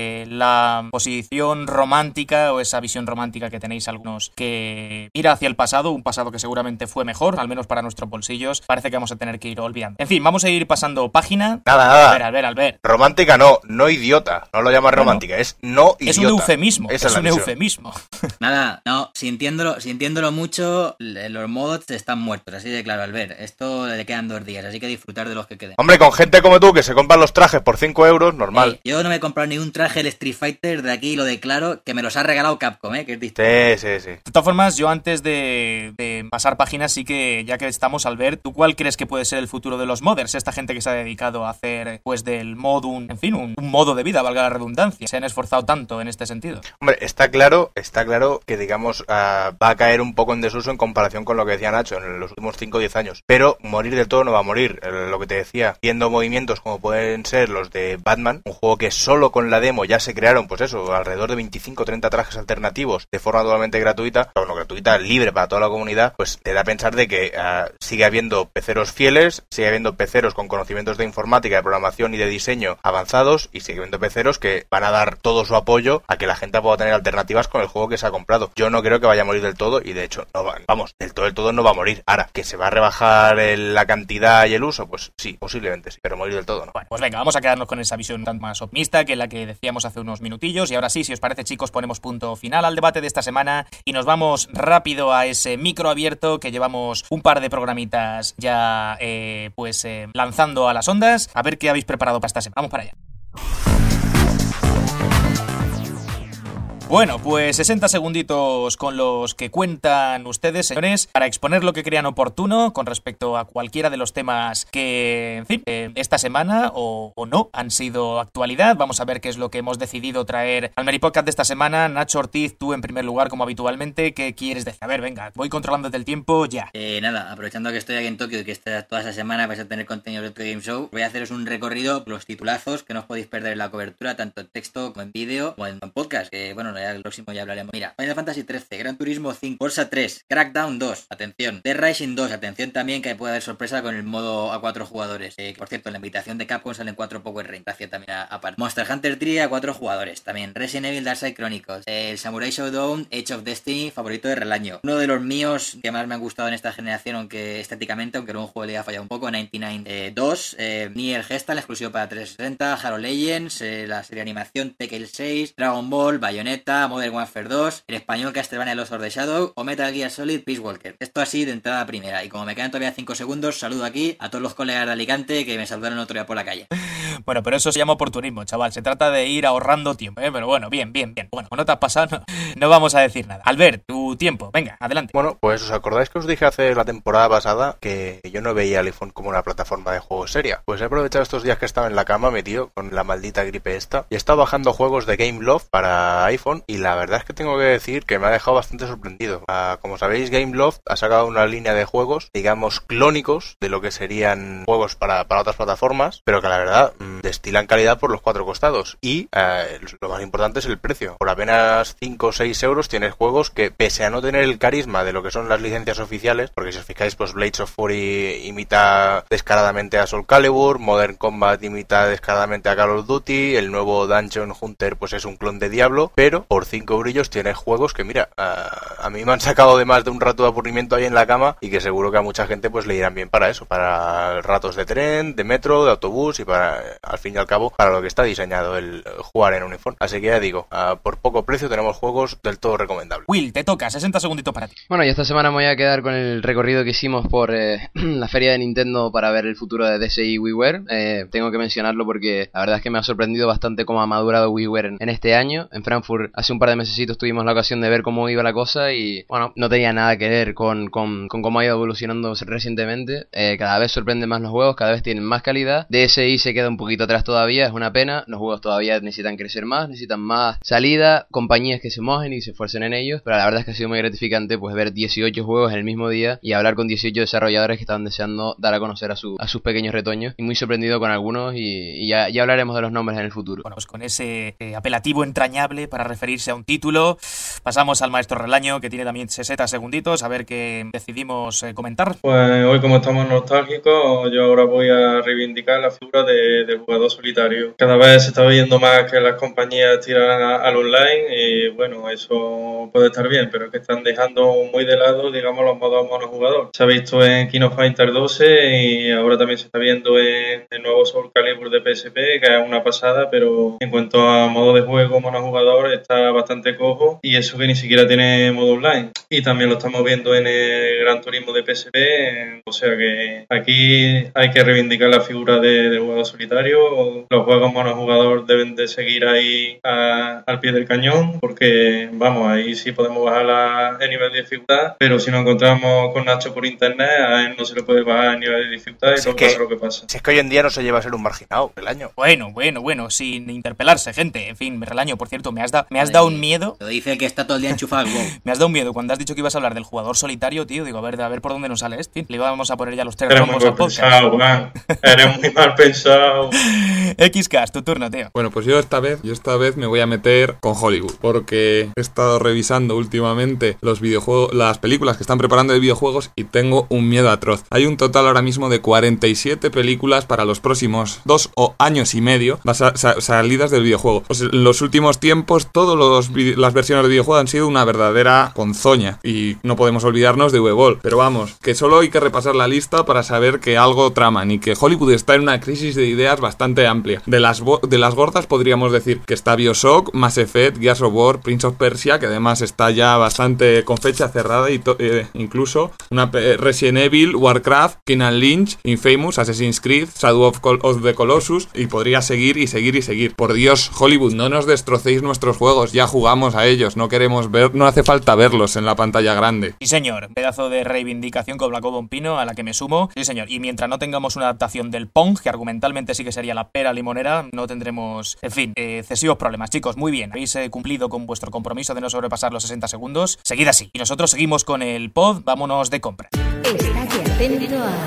la posición romántica o esa visión romántica que tenéis algunos que mira hacia el pasado, un pasado que seguramente fue mejor, al menos para nuestros bolsillos, parece que vamos a tener que ir olvidando. En fin, vamos a ir pasando página. Nada. Albert. Romántica no idiota. No lo llamas romántica, es no idiota. Es un eufemismo. Es un eufemismo. Nada, no, sintiéndolo mucho, los mods están muertos, así de claro, Albert. Esto le quedan 2 días, así que disfrutar de los que queden. Hombre, con gente como tú que se compran los trajes por 5 euros, normal. Yo no me he comprado ni un traje del Street Fighter, de aquí lo declaro, que me los ha regalado Capcom, que es distinto. Sí. De todas formas, yo antes de pasar páginas, sí que, ya que estamos, Albert, ¿tú cuál crees que puede ser el futuro de los modders? Esta gente que se ha dedicado a hacer, pues, del mod un modo de vida, valga la redundancia. Se han esforzado tanto en este sentido. Hombre, está claro que, digamos, va a caer un poco en desuso en comparación con lo que decía Nacho en los últimos 5 o 10 años. Pero morir del todo no va a morir. Lo que te decía, viendo movimientos como pueden pueden ser los de Batman, un juego que solo con la demo ya se crearon, pues eso, alrededor de 25 o 30 trajes alternativos de forma totalmente gratuita, bueno, gratuita, libre para toda la comunidad, pues te da a pensar de que sigue habiendo peceros fieles, sigue habiendo peceros con conocimientos de informática, de programación y de diseño avanzados, y sigue habiendo peceros que van a dar todo su apoyo a que la gente pueda tener alternativas con el juego que se ha comprado. Yo no creo que vaya a morir del todo, y de hecho, no va, vamos, del todo no va a morir. Ahora, que se va a rebajar la cantidad y el uso, pues sí, posiblemente sí, pero morir del todo no. Bueno, pues venga, vamos a quedarnos con esa visión tan más optimista que la que decíamos hace unos minutillos, y ahora sí, si os parece, chicos, ponemos punto final al debate de esta semana y nos vamos rápido a ese micro abierto que llevamos un par de programitas ya lanzando a las ondas, a ver qué habéis preparado para esta semana. Vamos para allá. Bueno, pues 60 segunditos con los que cuentan ustedes, señores, para exponer lo que crean oportuno con respecto a cualquiera de los temas que, en fin, esta semana o no han sido actualidad. Vamos a ver qué es lo que hemos decidido traer al Meripodcast de esta semana. Nacho Ortiz, tú en primer lugar, como habitualmente, ¿qué quieres decir? A ver, venga, voy controlándote el tiempo ya. Nada, aprovechando que estoy aquí en Tokio y que toda esta semana vais a tener contenido de Tokyo Game Show, voy a haceros un recorrido por los titulazos que no os podéis perder en la cobertura, tanto en texto como en vídeo o en podcast, que bueno, ya el próximo ya hablaremos. Mira, Final Fantasy 13, Gran Turismo 5, Forza 3, Crackdown 2, atención, Dead Rising 2, atención también que puede haber sorpresa con el modo a 4 jugadores. Por cierto, en la invitación de Capcom salen 4 Power Rangers, gracias también aparte. Monster Hunter 3 a 4 jugadores, también Resident Evil Darkside Chronicles, el Samurai Showdown, Age of Destiny, favorito de Relaño. Uno de los míos que más me han gustado en esta generación, aunque estéticamente, aunque era un juego que le ha fallado un poco, 99 2, Nier Gestalt, exclusivo para 360, Halo Legends, la serie de animación Tekken 6, Dragon Ball, Bayonetta, Modern Warfare 2, el español Castlevania Lost of the Shadow o Metal Gear Solid Peace Walker. Esto así de entrada primera, y como me quedan todavía 5 segundos, saludo aquí a todos los colegas de Alicante que me saludaron otro día por la calle. Bueno, pero eso se llama oportunismo, chaval, se trata de ir ahorrando tiempo, pero bueno, bien. Bueno, no te has pasado, no vamos a decir nada. Albert, tu tiempo, venga, adelante. Bueno, pues ¿os acordáis que os dije hace la temporada pasada que yo no veía el iPhone como una plataforma de juegos seria? Pues he aprovechado estos días que estaba en la cama metido con la maldita gripe esta y he estado bajando juegos de Gameloft para iPhone, y la verdad es que tengo que decir que me ha dejado bastante sorprendido. Como sabéis, Gameloft ha sacado una línea de juegos, digamos, clónicos de lo que serían juegos para otras plataformas, pero que la verdad destilan calidad por los 4 costados, y lo más importante es el precio. Por apenas 5 o 6 euros tienes juegos que, pese a no tener el carisma de lo que son las licencias oficiales, porque si os fijáis, pues Blades of Fury imita descaradamente a Soul Calibur, Modern Combat imita descaradamente a Call of Duty, el nuevo Dungeon Hunter pues es un clon de Diablo, pero por 5 eurillos tienes juegos que, mira, a mí me han sacado de más de un rato de aburrimiento ahí en la cama, y que seguro que a mucha gente pues le irán bien para eso, para ratos de tren, de metro, de autobús, y para, al fin y al cabo, para lo que está diseñado el jugar en un iPhone. Así que ya digo, por poco precio tenemos juegos del todo recomendables. Will, te toca, 60 segunditos para ti. Bueno, y esta semana me voy a quedar con el recorrido que hicimos por la feria de Nintendo para ver el futuro de DSi y WiiWare. Tengo que mencionarlo porque la verdad es que me ha sorprendido bastante cómo ha madurado WiiWare en este año. En Frankfurt hace un par de mesecitos tuvimos la ocasión de ver cómo iba la cosa y, bueno, no tenía nada que ver con cómo ha ido evolucionando recientemente. Cada vez sorprenden más los juegos, cada vez tienen más calidad. DSi se queda un poquito atrás todavía, es una pena. Los juegos todavía necesitan crecer más, necesitan más salida, compañías que se mojen y se esfuercen en ellos, pero la verdad es que ha sido muy gratificante pues ver 18 juegos en el mismo día y hablar con 18 desarrolladores que estaban deseando dar a conocer a sus pequeños retoños, y muy sorprendido con algunos, y ya hablaremos de los nombres en el futuro. Bueno, pues con ese apelativo entrañable para referirse a un título, pasamos al maestro Relaño, que tiene también 60 segunditos, a ver qué decidimos comentar. Pues hoy, como estamos nostálgicos, yo ahora voy a reivindicar la figura del jugador solitario. Cada vez se está viendo más que las compañías tiran al online, y bueno, eso puede estar bien, pero es que están dejando muy de lado, digamos, los modos monojugador. Se ha visto en King of Fighters 12 y ahora también se está viendo en el nuevo Soul Calibur de PSP, que es una pasada, pero en cuanto a modo de juego monojugador está bastante cojo, y eso que ni siquiera tiene modo online. Y también lo estamos viendo en el Gran Turismo de PSP, o sea que aquí hay que reivindicar la figura del jugador solitario. Los juegos monojugador deben de seguir ahí al pie del cañón, porque vamos, ahí sí podemos bajar el nivel de dificultad, pero si nos encontramos con Nacho por internet, a él no se le puede bajar el nivel de dificultad, y todo pasa lo que pasa. Si es que hoy en día no se lleva a ser un marginado, Relaño. Bueno, sin interpelarse, gente. En fin, Relaño, por cierto, me has dado un miedo. Lo dice el que está todo el día enchufado al WoW. Me has dado un miedo cuando has dicho que ibas a hablar del jugador solitario, tío. Digo, a ver por dónde nos sale esto. Le íbamos a poner ya los 3 Eres muy mal pensado, Juan. Eres muy mal pensado. Chao. XCast, tu turno, tío. Bueno, pues yo esta vez me voy a meter con Hollywood, porque he estado revisando últimamente los videojuegos, las películas que están preparando de videojuegos y tengo un miedo atroz. Hay un total ahora mismo de 47 películas para los próximos 2 años y medio salidas del videojuego. Pues en los últimos tiempos todas las versiones de videojuego han sido una verdadera ponzoña y no podemos olvidarnos de V-Ball. Pero vamos, que solo hay que repasar la lista para saber que algo traman y que Hollywood está en una crisis de ideas bastante amplia. De las gordas podríamos decir que está BioShock, Mass Effect, Gears of War, Prince of Persia, que además está ya bastante con fecha cerrada y incluso una Resident Evil, Warcraft, Kingdom Lynch, Infamous, Assassin's Creed, Shadow of the Colossus, y podría seguir y seguir y seguir. Por Dios, Hollywood, no nos destrocéis nuestros juegos, ya jugamos a ellos, no queremos ver, no hace falta verlos en la pantalla grande. Sí, señor, pedazo de reivindicación con Black Ops Pino, a la que me sumo. Sí, señor, y mientras no tengamos una adaptación del Pong, que argumentalmente sí que sería la pera limonera, no tendremos, en fin, excesivos problemas. Chicos, muy bien, habéis cumplido con vuestro compromiso de no sobrepasar los 60 segundos. Seguid así. Y nosotros seguimos con el pod, vámonos de compra. Estate atento a...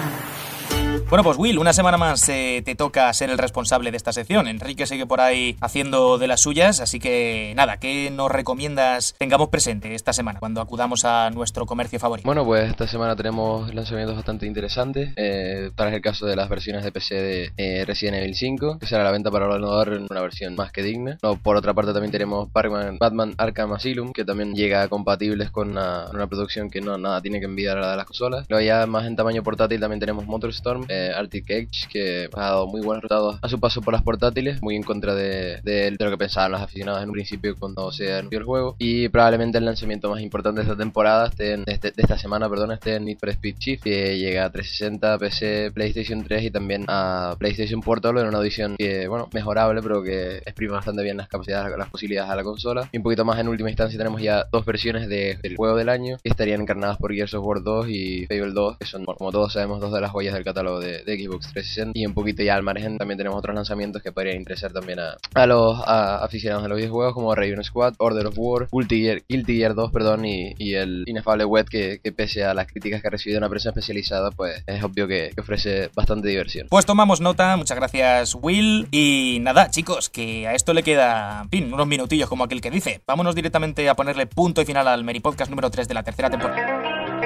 Bueno, pues Will, una semana más te toca ser el responsable de esta sección. Enrique sigue por ahí haciendo de las suyas, así que nada, ¿qué nos recomiendas tengamos presente esta semana cuando acudamos a nuestro comercio favorito? Bueno, pues esta semana tenemos lanzamientos bastante interesantes. Tal es el caso de las versiones de PC de Resident Evil 5, que será a la venta para el ordenador en una versión más que digna. Por otra parte también tenemos Batman Arkham Asylum, que también llega compatibles con una producción que nada tiene que envidiar a la de las consolas. Luego ya más en tamaño portátil también tenemos MotorStorm, Arctic Edge, que ha dado muy buenos resultados a su paso por las portátiles, muy en contra de lo que pensaban los aficionados en un principio cuando se anunció el juego. Y probablemente el lanzamiento más importante de esta temporada de esta semana, esté en Need for Speed Shift, que llega a 360, PC, PlayStation 3 y también a PlayStation Portable en una edición que, bueno, mejorable, pero que exprime bastante bien las capacidades, las posibilidades a la consola. Y un poquito más en última instancia tenemos ya dos versiones del juego del año, que estarían encarnadas por Gears of War 2 y Fable 2, que son, como todos sabemos, dos de las joyas del catálogo de Xbox 360. Y un poquito ya al margen también tenemos otros lanzamientos que podrían interesar también a los aficionados de los videojuegos, como Raven Squad, Order of War, Guilty Gear 2, y el inefable Wet, que pese a las críticas que ha recibido una prensa especializada, pues es obvio que ofrece bastante diversión. Pues tomamos nota, muchas gracias Will. Y nada, chicos, que a esto le queda, en fin, unos minutillos como aquel que dice. Vámonos directamente a ponerle punto y final al Meripodcast número 3 de la tercera temporada.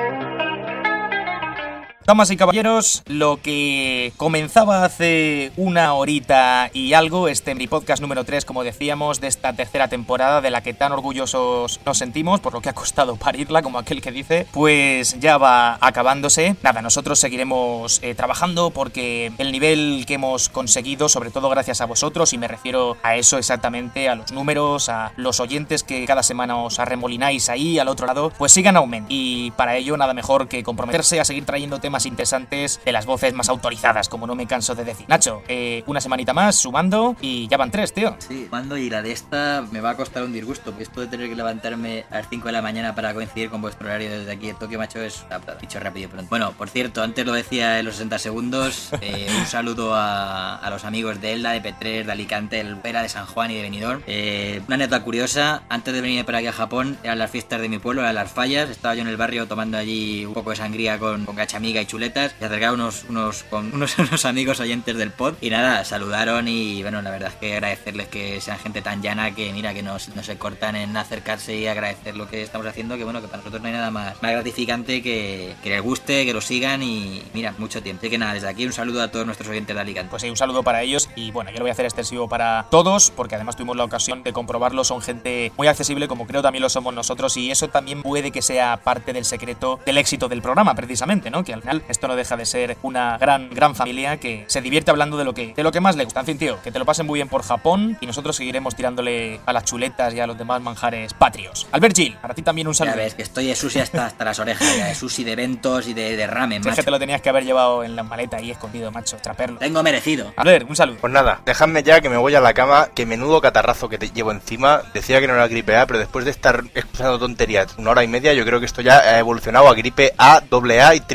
Damas y caballeros, lo que comenzaba hace una horita y algo, este Meripodcast número 3, como decíamos, de esta tercera temporada, de la que tan orgullosos nos sentimos por lo que ha costado parirla, como aquel que dice, pues ya va acabándose. Nada, nosotros seguiremos trabajando porque el nivel que hemos conseguido, sobre todo gracias a vosotros, y me refiero a eso exactamente, a los números, a los oyentes que cada semana os arremolináis ahí al otro lado, pues sigan aumentando. Y para ello nada mejor que comprometerse a seguir trayendo temas más interesantes de las voces más autorizadas, como no me canso de decir. Nacho, una semanita más sumando y ya van 3, tío. Sí, sumando, y la de esta me va a costar un disgusto, porque esto de tener que levantarme a las 5 de la mañana para coincidir con vuestro horario desde aquí de Tokio, macho, es dicho rápido y pronto. Bueno, por cierto, antes lo decía en los 60 segundos, un saludo a los amigos de Elda, de P3, de Alicante, del Pera, de San Juan y de Benidorm. Una anécdota curiosa, antes de venir para aquí a Japón, eran las fiestas de mi pueblo, eran las fallas, estaba yo en el barrio tomando allí un poco de sangría con gachamiga y chuletas, y acercaron unos amigos oyentes del pod, y nada, saludaron, y bueno, la verdad es que agradecerles que sean gente tan llana, que mira, que no se cortan en acercarse y agradecer lo que estamos haciendo, que bueno, que para nosotros no hay nada más gratificante que les guste, que lo sigan, y mira, mucho tiempo. Así que nada, desde aquí un saludo a todos nuestros oyentes de Alicante. Pues sí, un saludo para ellos, y bueno, yo lo voy a hacer extensivo para todos, porque además tuvimos la ocasión de comprobarlo, son gente muy accesible, como creo también lo somos nosotros, y eso también puede que sea parte del secreto del éxito del programa, precisamente, ¿no? Que al final esto no deja de ser una gran familia que se divierte hablando de lo que más le gusta. En fin, tío, que te lo pasen muy bien por Japón, y nosotros seguiremos tirándole a las chuletas y a los demás manjares patrios. Albert Gil, para ti también un saludo. Ya ves, que estoy de sushi hasta las orejas, ya, de sushi, de eventos y de ramen, macho. Es que te lo tenías que haber llevado en la maleta ahí escondido, macho, traperlo. Tengo merecido. A ver, un saludo. Pues nada, dejadme ya que me voy a la cama, que menudo catarrazo que te llevo encima. Decía que no era gripe A, pero después de estar escuchando tonterías una hora y media, yo creo que esto ya ha evolucionado a gripe A, AA y AAA. O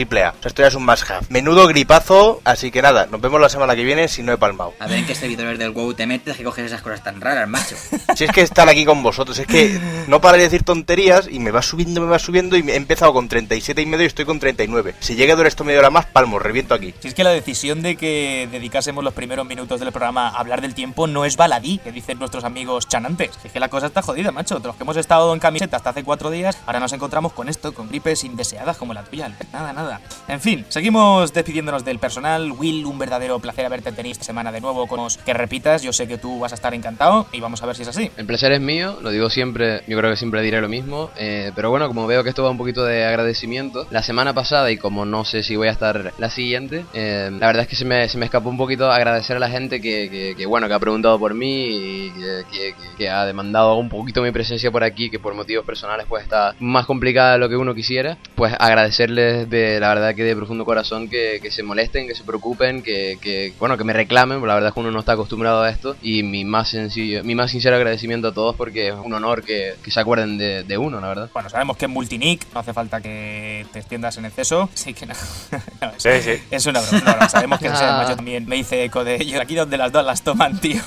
Esto ya es un must-have. Menudo gripazo, así que nada, nos vemos la semana que viene si no he palmado. A ver en qué servidores del WoW te metes que coges esas cosas tan raras, macho. Si es que estar aquí con vosotros, es que no para de decir tonterías y me va subiendo y he empezado con 37,5 y estoy con 39. Si llega a durar esto media hora más, palmo, reviento aquí. Si es que la decisión de que dedicásemos los primeros minutos del programa a hablar del tiempo no es baladí, que dicen nuestros amigos chanantes. Es que la cosa está jodida, macho. Los que hemos estado en camiseta hasta hace 4 días, ahora nos encontramos con esto, con gripes indeseadas como la tuya. Nada. En fin, seguimos despidiéndonos del personal. Will, un verdadero placer haberte tenido esta semana de nuevo con los que repitas. Yo sé que tú vas a estar encantado y vamos a ver si es así. El placer es mío, lo digo siempre, yo creo que siempre diré lo mismo, pero bueno, como veo que esto va un poquito de agradecimiento, la semana pasada y como no sé si voy a estar la siguiente, la verdad es que se me escapó un poquito agradecer a la gente que ha preguntado por mí y que ha demandado un poquito mi presencia por aquí, que por motivos personales pues está más complicada de lo que uno quisiera. Pues agradecerles de la verdad que de profundo corazón que se molesten, que se preocupen, que me reclamen, la verdad es que uno no está acostumbrado a esto, y mi más sincero agradecimiento a todos porque es un honor que se acuerden de uno, la verdad. Bueno, sabemos que en Multinick no hace falta que te extiendas en exceso, así que no, sí. Es una broma, no, sabemos que yo también me hice eco de ello, aquí donde las dos las toman, tío,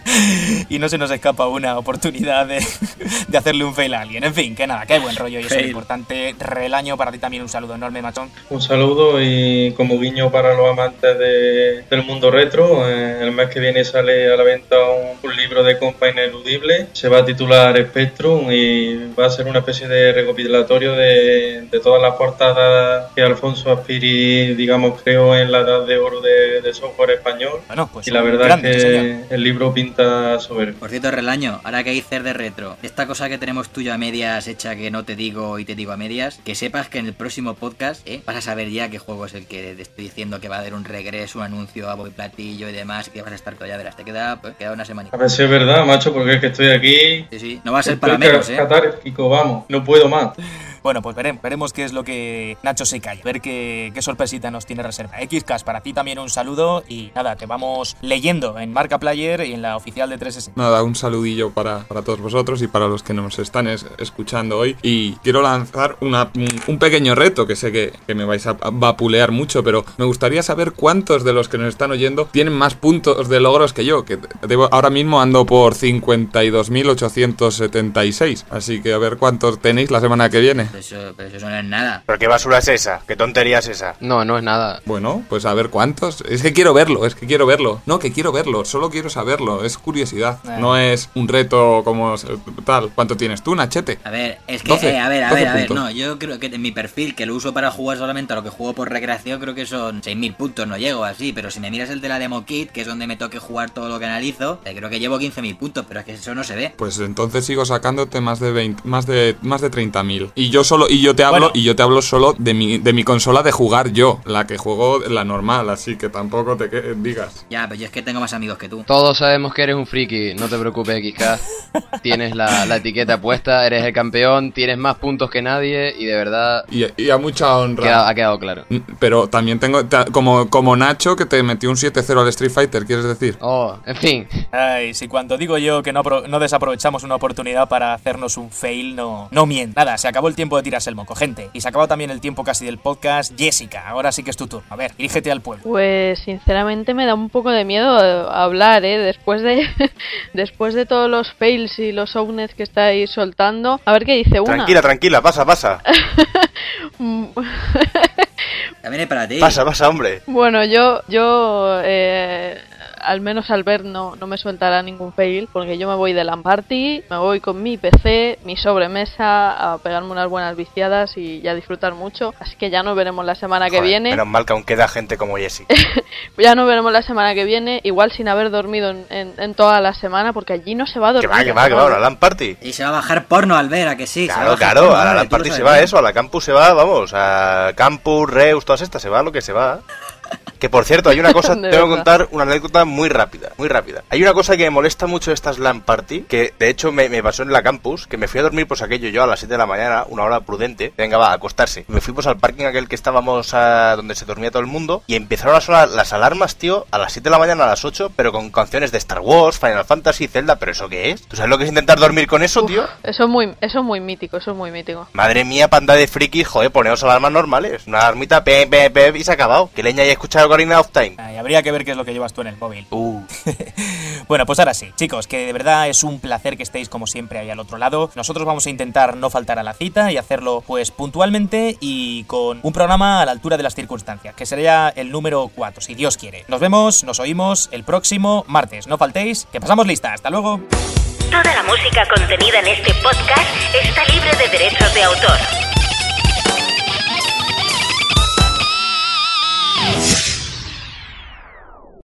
y no se nos escapa una oportunidad de hacerle un fail a alguien. En fin, que nada, que hay buen rollo y eso es lo importante. Relaño, para ti también un saludo enorme, machón. Un saludo y como guiño para los amantes del mundo retro, el mes que viene sale a la venta un libro de compa ineludible, se va a titular Spectrum y va a ser una especie de recopilatorio de todas las portadas que Alfonso Aspiri, digamos, creó en la edad de oro de software español. Bueno, pues y la verdad es que el libro pinta soberbio. Por cierto, Relaño, ahora que dices de retro, esta cosa que tenemos tuya a medias hecha que no te digo y te digo a medias, que sepas que en el próximo podcast vas a saber ya qué juego es el que te estoy diciendo que va a haber un regreso, un anuncio a boy platillo y demás, y que vas a estar todavía, verás, te queda una semanita. A ver si es verdad, macho, porque es que estoy aquí. Sí, no va a ser para menos, catárquico, vamos, no puedo más. Bueno, pues veremos qué es lo que Nacho se calla, ver qué sorpresita nos tiene reserva. XCast, para ti también un saludo y nada, te vamos leyendo en Marca Player y en la oficial de 360. Nada, un saludillo para todos vosotros y para los que nos están escuchando hoy. Y quiero lanzar un pequeño reto que sé que me vais a vapulear mucho, pero me gustaría saber cuántos de los que nos están oyendo tienen más puntos de logros que yo, que ahora mismo ando por 52.876, así que a ver cuántos tenéis la semana que viene. Pero eso no es nada. ¿Pero qué basura es esa? ¿Qué tontería es esa? No es nada. Bueno, pues a ver cuántos. Es que quiero verlo. No, que quiero verlo. Solo quiero saberlo. Es curiosidad. No es un reto como tal. ¿Cuánto tienes tú, Nachete? A ver, es que... 12, a ver. No, yo creo que en mi perfil, que lo uso para jugar solamente a lo que juego por recreación, creo que son 6.000 puntos. No llego así. Pero si me miras el de la Demo Kit, que es donde me toque jugar todo lo que analizo, creo que llevo 15.000 puntos. Pero es que eso no se ve. Pues entonces sigo sacándote más de 30.000. Y yo te hablo solo de mi consola de jugar yo, la que juego la normal, así que tampoco te digas. Ya, pero yo es que tengo más amigos que tú. Todos sabemos que eres un friki, no te preocupes, XK. Tienes la etiqueta puesta, eres el campeón, tienes más puntos que nadie y de verdad... Y a mucha honra. Ha quedado claro. Pero también tengo, como Nacho, que te metió un 7-0 al Street Fighter, ¿quieres decir? Oh, en fin. Ay, si cuando digo yo que no desaprovechamos una oportunidad para hacernos un fail, no miento. Nada, se acabó el tiempo de tirarse el moco, gente. Y se acabó también el tiempo casi del podcast. Jessica, ahora sí que es tu turno. A ver, dirígete al pueblo. Pues sinceramente me da un poco de miedo hablar, después de todos los fails y los owners que estáis soltando. A ver qué dice una. Tranquila, pasa. También es para ti. Pasa, hombre. Bueno, yo al menos Albert no me soltará ningún fail, porque yo me voy de LAN Party, me voy con mi PC, mi sobremesa, a pegarme unas buenas viciadas y ya disfrutar mucho. Así que ya nos veremos la semana que viene. Menos mal que aún queda gente como Jessie. Ya nos veremos la semana que viene, igual sin haber dormido en toda la semana, porque allí no se va a dormir. Que va, a la LAN Party. Y se va a bajar porno, Albert, ¿a que sí? Claro, a la LAN Party se va eso, a la Campus se va, vamos, a Campus, Reus, todas estas, se va lo que se va. Que por cierto, hay una cosa, De tengo que verdad. contar una anécdota muy rápida. Hay una cosa que me molesta mucho de estas LAN party, que de hecho me pasó en la campus, que me fui a dormir pues aquello yo a las 7 de la mañana, una hora prudente, venga va, a acostarse. Me fuimos al parking aquel que estábamos donde se dormía todo el mundo, y empezaron a sonar las alarmas, tío, a las 7 de la mañana, a las 8, pero con canciones de Star Wars, Final Fantasy, Zelda, pero ¿eso qué es? ¿Tú sabes lo que es intentar dormir con eso, tío? Eso es muy mítico, eso es muy mítico. Madre mía, panda de frikis, joder, poneos alarmas normales. Una alarmita, y se ha acabado. ¿Qué leña hay escuchado Ocarina of Time? Ay, habría que ver qué es lo que llevas tú en el móvil. Bueno, pues ahora sí, chicos, que de verdad es un placer que estéis como siempre ahí al otro lado. Nosotros vamos a intentar no faltar a la cita y hacerlo pues puntualmente y con un programa a la altura de las circunstancias, que sería el número 4, si Dios quiere. Nos vemos, nos oímos el próximo martes. No faltéis, que pasamos lista. Hasta luego. Toda la música contenida en este podcast está libre de derechos de autor.